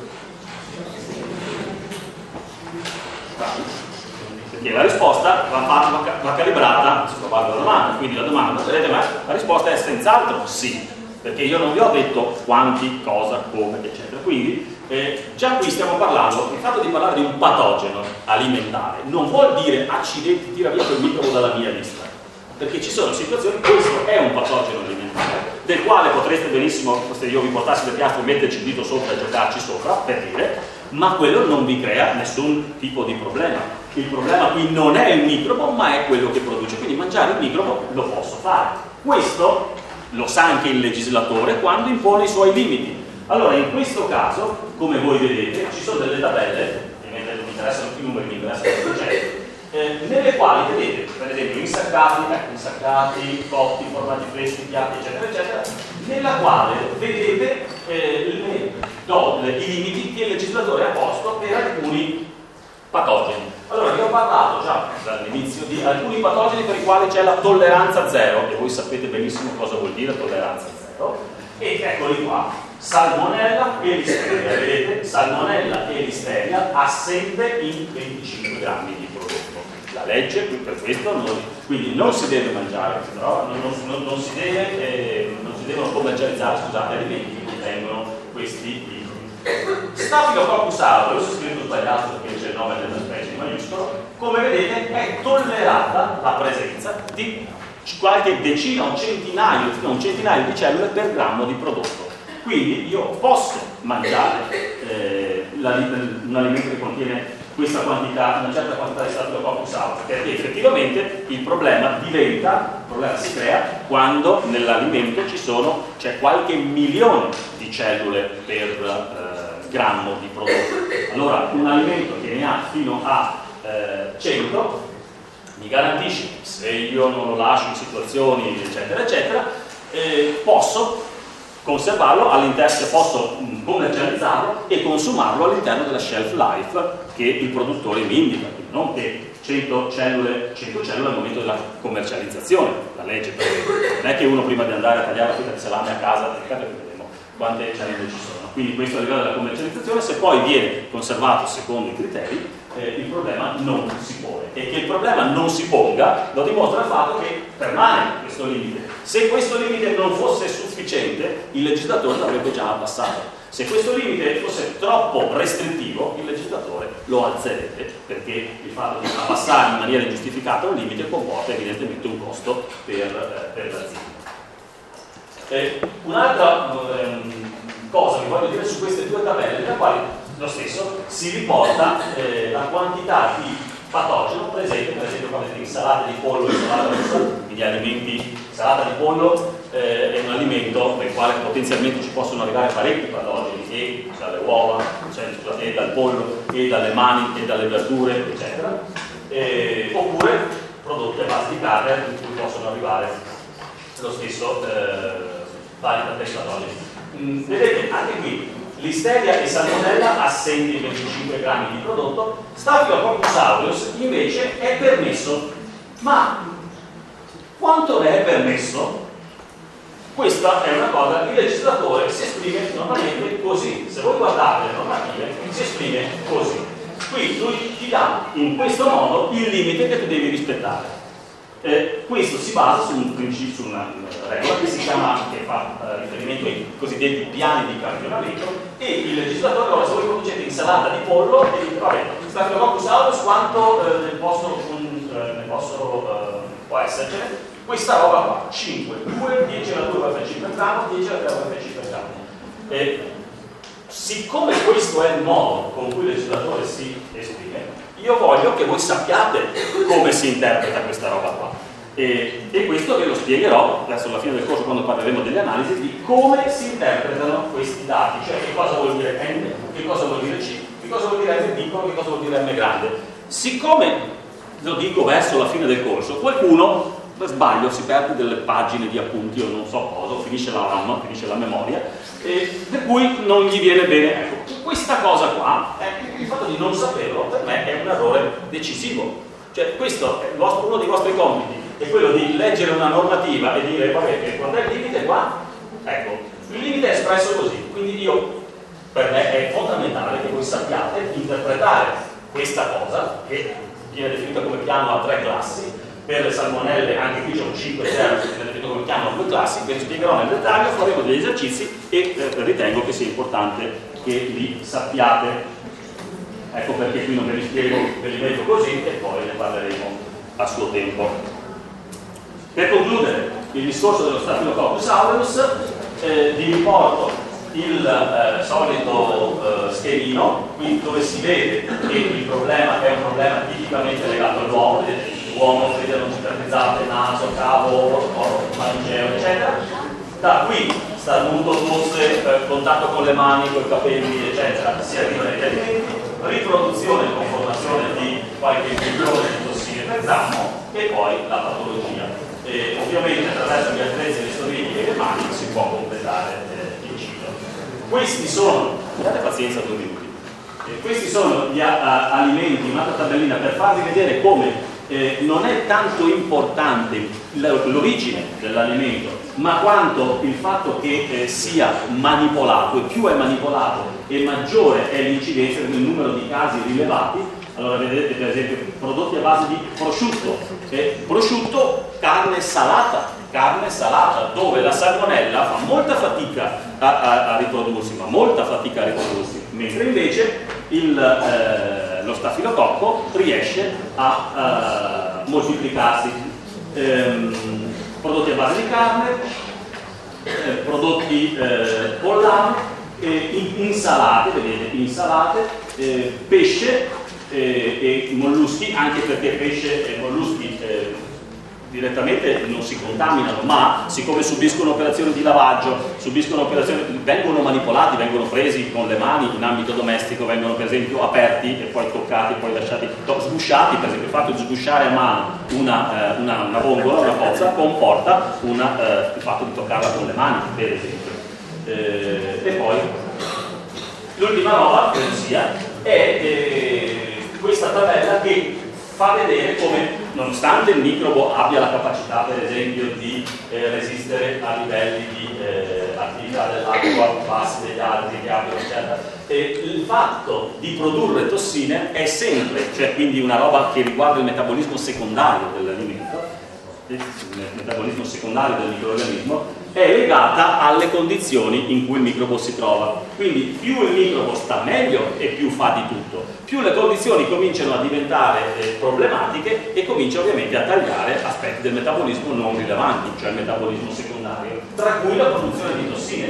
Perché la risposta va, va, va calibrata sulla base della domanda, quindi la domanda, ma la risposta è senz'altro sì, perché io non vi ho detto quanti, cosa, come, eccetera. Quindi eh, già qui stiamo parlando, il fatto di parlare di un patogeno alimentare non vuol dire accidenti, tira via quel microbo dalla mia vista. Perché ci sono situazioni, questo è un patogeno alimentare, del quale potreste benissimo, se io vi portassi le piastre, metterci il dito sopra e giocarci sopra, per dire, ma quello non vi crea nessun tipo di problema. Il problema qui non è il microbo, ma è quello che produce. Quindi mangiare il microbo lo posso fare. Questo lo sa anche il legislatore quando impone i suoi limiti. Allora, in questo caso, come voi vedete, ci sono delle tabelle, ovviamente non mi interessano più i numeri, mi interessano i concetti, Eh, nelle quali vedete, per esempio, insaccati, ecco, insaccati, cotti, formaggi freschi, piatti, eccetera, eccetera, nella quale vedete eh, le, do, le, i limiti che il legislatore ha posto per alcuni patogeni. Allora, vi ho parlato già dall'inizio di alcuni patogeni per i quali c'è la tolleranza zero, e voi sapete benissimo cosa vuol dire tolleranza zero, e eccoli qua. Salmonella e listeria, vedete? Salmonella e listeria assente in venticinque grammi di prodotto. La legge per questo non, quindi non si deve mangiare questa roba, non, non, non, si deve, eh, non si devono commercializzare, scusate, alimenti che contengono questi liquidi. Staphylococcus aureus, scritto sbagliato perché c'è il nome della specie in maiuscolo, come vedete è tollerata la presenza di qualche decina o centinaio, no, un centinaio di cellule per grammo di prodotto. Quindi io posso mangiare eh, la, un alimento che contiene questa quantità, una certa quantità di Staphylococcus aureus, perché effettivamente il problema diventa, il problema si crea quando nell'alimento ci sono, c'è qualche milione di cellule per eh, grammo di prodotto. Allora un alimento che ne ha fino a eh, cento mi garantisce, se io non lo lascio in situazioni eccetera eccetera, eh, posso conservarlo all'interno, posso commercializzarlo e consumarlo all'interno della shelf life che il produttore mi indica, quindi non che cento cellule, cento cellule al momento della commercializzazione, la legge prevede. Non è che uno prima di andare a tagliare la fetta di salame a casa, vedremo quante cellule ci sono. Quindi questo a livello della commercializzazione, se poi viene conservato secondo i criteri, eh, il problema non si pone. E che il problema non si ponga lo dimostra il fatto che permane questo limite. Se questo limite non fosse sufficiente, il legislatore l'avrebbe già abbassato. Se questo limite fosse troppo restrittivo, il legislatore lo alzerebbe, perché il fatto di abbassare in maniera ingiustificata un limite comporta evidentemente un costo per, eh, per l'azienda. Eh, un'altra ehm, cosa che voglio dire su queste due tabelle, nella quale lo stesso si riporta eh, la quantità di patogeno presente, per esempio quando vedete insalata di pollo, insalata russa, quindi alimenti, insalata di pollo eh, è un alimento nel quale potenzialmente ci possono arrivare parecchi patogeni, e dalle uova, cioè, scusate, e dal pollo, e dalle mani, e dalle verdure, eccetera, eh, oppure prodotti a base di carne in cui possono arrivare lo stesso eh, vari patogeni. Mm, vedete, anche qui Listeria e Salmonella assenti venticinque grammi di prodotto, Staphylococcus aureus invece è permesso. Ma quanto ne è permesso? Questa è una cosa, il legislatore si esprime normalmente così. Se voi guardate le normative, si esprime così. Qui lui ti dà in questo modo il limite che tu devi rispettare. Eh, questo si basa su un principio, su una, una regola che si chiama, che fa eh, riferimento ai cosiddetti piani di campionamento, e il legislatore, ora se voi producete insalata di pollo e dite vabbè, Staphylococcus aureus quanto eh, ne posso, un, eh, ne posso eh, può essercene? Questa roba qua, cinque, due, dieci alla due U F C per grammo, dieci alla tre U F C per grammo. Eh, siccome questo è il modo con cui il legislatore si esprime, io voglio che voi sappiate come si interpreta questa roba qua, e, e questo ve lo spiegherò verso la fine del corso, quando parleremo delle analisi, di come si interpretano questi dati, cioè che cosa vuol dire N, che cosa vuol dire C, che cosa vuol dire M piccolo, che cosa vuol dire M grande. Siccome, lo dico verso la fine del corso, qualcuno per sbaglio si perde delle pagine di appunti o non so cosa, finisce la RAM, finisce la memoria, e per cui non gli viene bene. Ecco, questa cosa qua, eh, il fatto di non saperlo per me è un errore decisivo. Cioè questo è il vostro, uno dei vostri compiti, è quello di leggere una normativa e dire vabbè, quando è il limite qua? Ecco, il limite è espresso così, quindi io, per me è fondamentale che voi sappiate interpretare questa cosa, che viene definita come piano a tre classi. Per le salmonelle anche qui c'è un cinque zero che viene definito come piano a due classi, ve li spiegherò nel dettaglio, faremo degli esercizi e eh, ritengo che sia importante che li sappiate. Ecco perché qui non ve li spiego, ve li metto così e poi ne parleremo a suo tempo. Per concludere il discorso dello Staphylococcus aureus, eh, vi riporto il eh, solito eh, schemino, qui dove si vede che il problema è un problema tipicamente legato all'uomo, uomo, ferite non cicatrizzate, naso, cavo, faringeo, eccetera. Da qui starnuto, tosse, eh, contatto con le mani, con i capelli, eccetera, si arriva agli alimenti, riproduzione e conformazione di qualche milione di tossine per grammo e poi la patologia. E ovviamente attraverso gli attrezzi, le stoviglie e le mani si può completare eh, il ciclo. Questi sono, date pazienza due minuti, eh, questi sono gli a, a, alimenti, un'altra tabellina per farvi vedere come Eh, non è tanto importante l'origine dell'alimento, ma quanto il fatto che eh, sia manipolato, e più è manipolato e maggiore è l'incidenza del numero di casi rilevati. Allora vedete per esempio prodotti a base di prosciutto, eh, prosciutto, carne salata, carne salata, dove la salmonella fa molta fatica a, a, a riprodursi, ma molta fatica a riprodursi, mentre invece il, eh, lo stafilococco riesce a uh, moltiplicarsi. Ehm, prodotti a base di carne, eh, prodotti eh, pollami, eh, in, insalate, vedete, insalate, eh, pesce eh, e molluschi, anche perché pesce e molluschi eh, direttamente non si contaminano, ma siccome subiscono operazioni di lavaggio, subiscono operazioni, vengono manipolati, vengono presi con le mani in ambito domestico, vengono per esempio aperti e poi toccati e poi lasciati, sgusciati, per esempio il fatto di sgusciare a mano una, eh, una, una vongola, una cozza, comporta una, eh, il fatto di toccarla con le mani, per esempio. Eh, e poi l'ultima roba, credo sia, è eh, questa tabella che fa vedere come, nonostante il microbo abbia la capacità per esempio di eh, resistere a livelli di eh, attività dell'acqua bassi degli altri che abbiano, eccetera, e il fatto di produrre tossine è sempre, cioè quindi una roba che riguarda il metabolismo secondario dell'alimento, il metabolismo secondario del microorganismo, è legata alle condizioni in cui il microbo si trova. Quindi più il microbo sta meglio e più fa di tutto, più le condizioni cominciano a diventare eh, problematiche e comincia ovviamente a tagliare aspetti del metabolismo non rilevanti, cioè il metabolismo secondario, tra cui la produzione di tossine.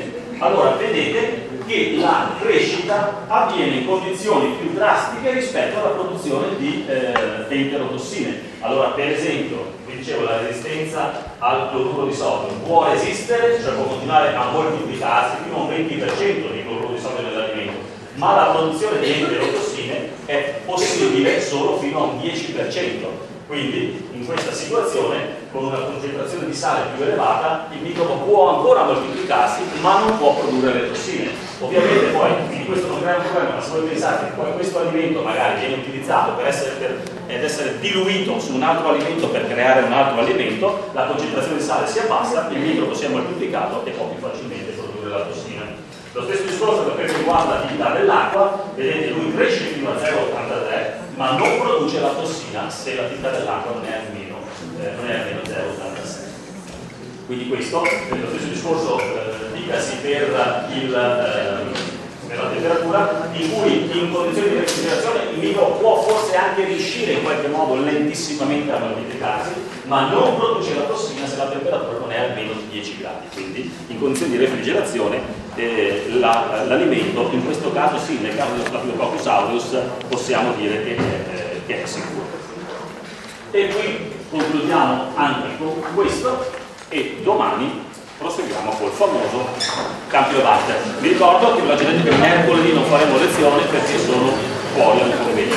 allora vedete che la crescita avviene in condizioni più drastiche rispetto alla produzione di eh, enterotossine. Allora, per esempio, vi dicevo, la resistenza al cloruro di sodio può resistere, cioè può continuare a moltiplicarsi fino a un venti per cento di cloruro di sodio nell'alimento, ma la produzione di enterotossine è possibile solo fino a un dieci per cento. Quindi in questa situazione, con una concentrazione di sale più elevata, il microbo può ancora moltiplicarsi ma non può produrre le tossine. Ovviamente poi, quindi questo non crea un problema, ma se voi pensate che poi questo alimento magari viene utilizzato per essere, per, ed essere diluito su un altro alimento per creare un altro alimento, la concentrazione di sale si abbassa, il microbo si è moltiplicato e può più facilmente produrre la tossina. Lo stesso discorso per quanto riguarda l'attività dell'acqua, vedete, lui cresce fino a zero virgola ottantatré ma non produce la tossina se l'attività dell'acqua non è almeno, eh, non è almeno zero virgola ottantasei. Quindi questo, lo stesso discorso eh, dicasi per, il, eh, per la temperatura, in cui in condizioni di refrigerazione il microbo può forse anche riuscire in qualche modo lentissimamente a moltiplicarsi, ma non produce la tossina se la temperatura non è almeno di dieci gradi. Quindi in condizioni di refrigerazione eh, la, l'alimento, in questo caso sì, nel caso dello Staphylococcus aureus possiamo dire che, eh, che è sicuro. E qui concludiamo anche con questo e domani proseguiamo col famoso Campylobacter. Vi ricordo che vi ho già detto che mercoledì non faremo lezione perché sono fuori alle convegni.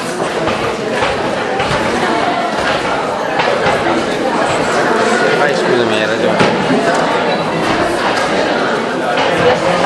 Vai, scusami, hai ragione.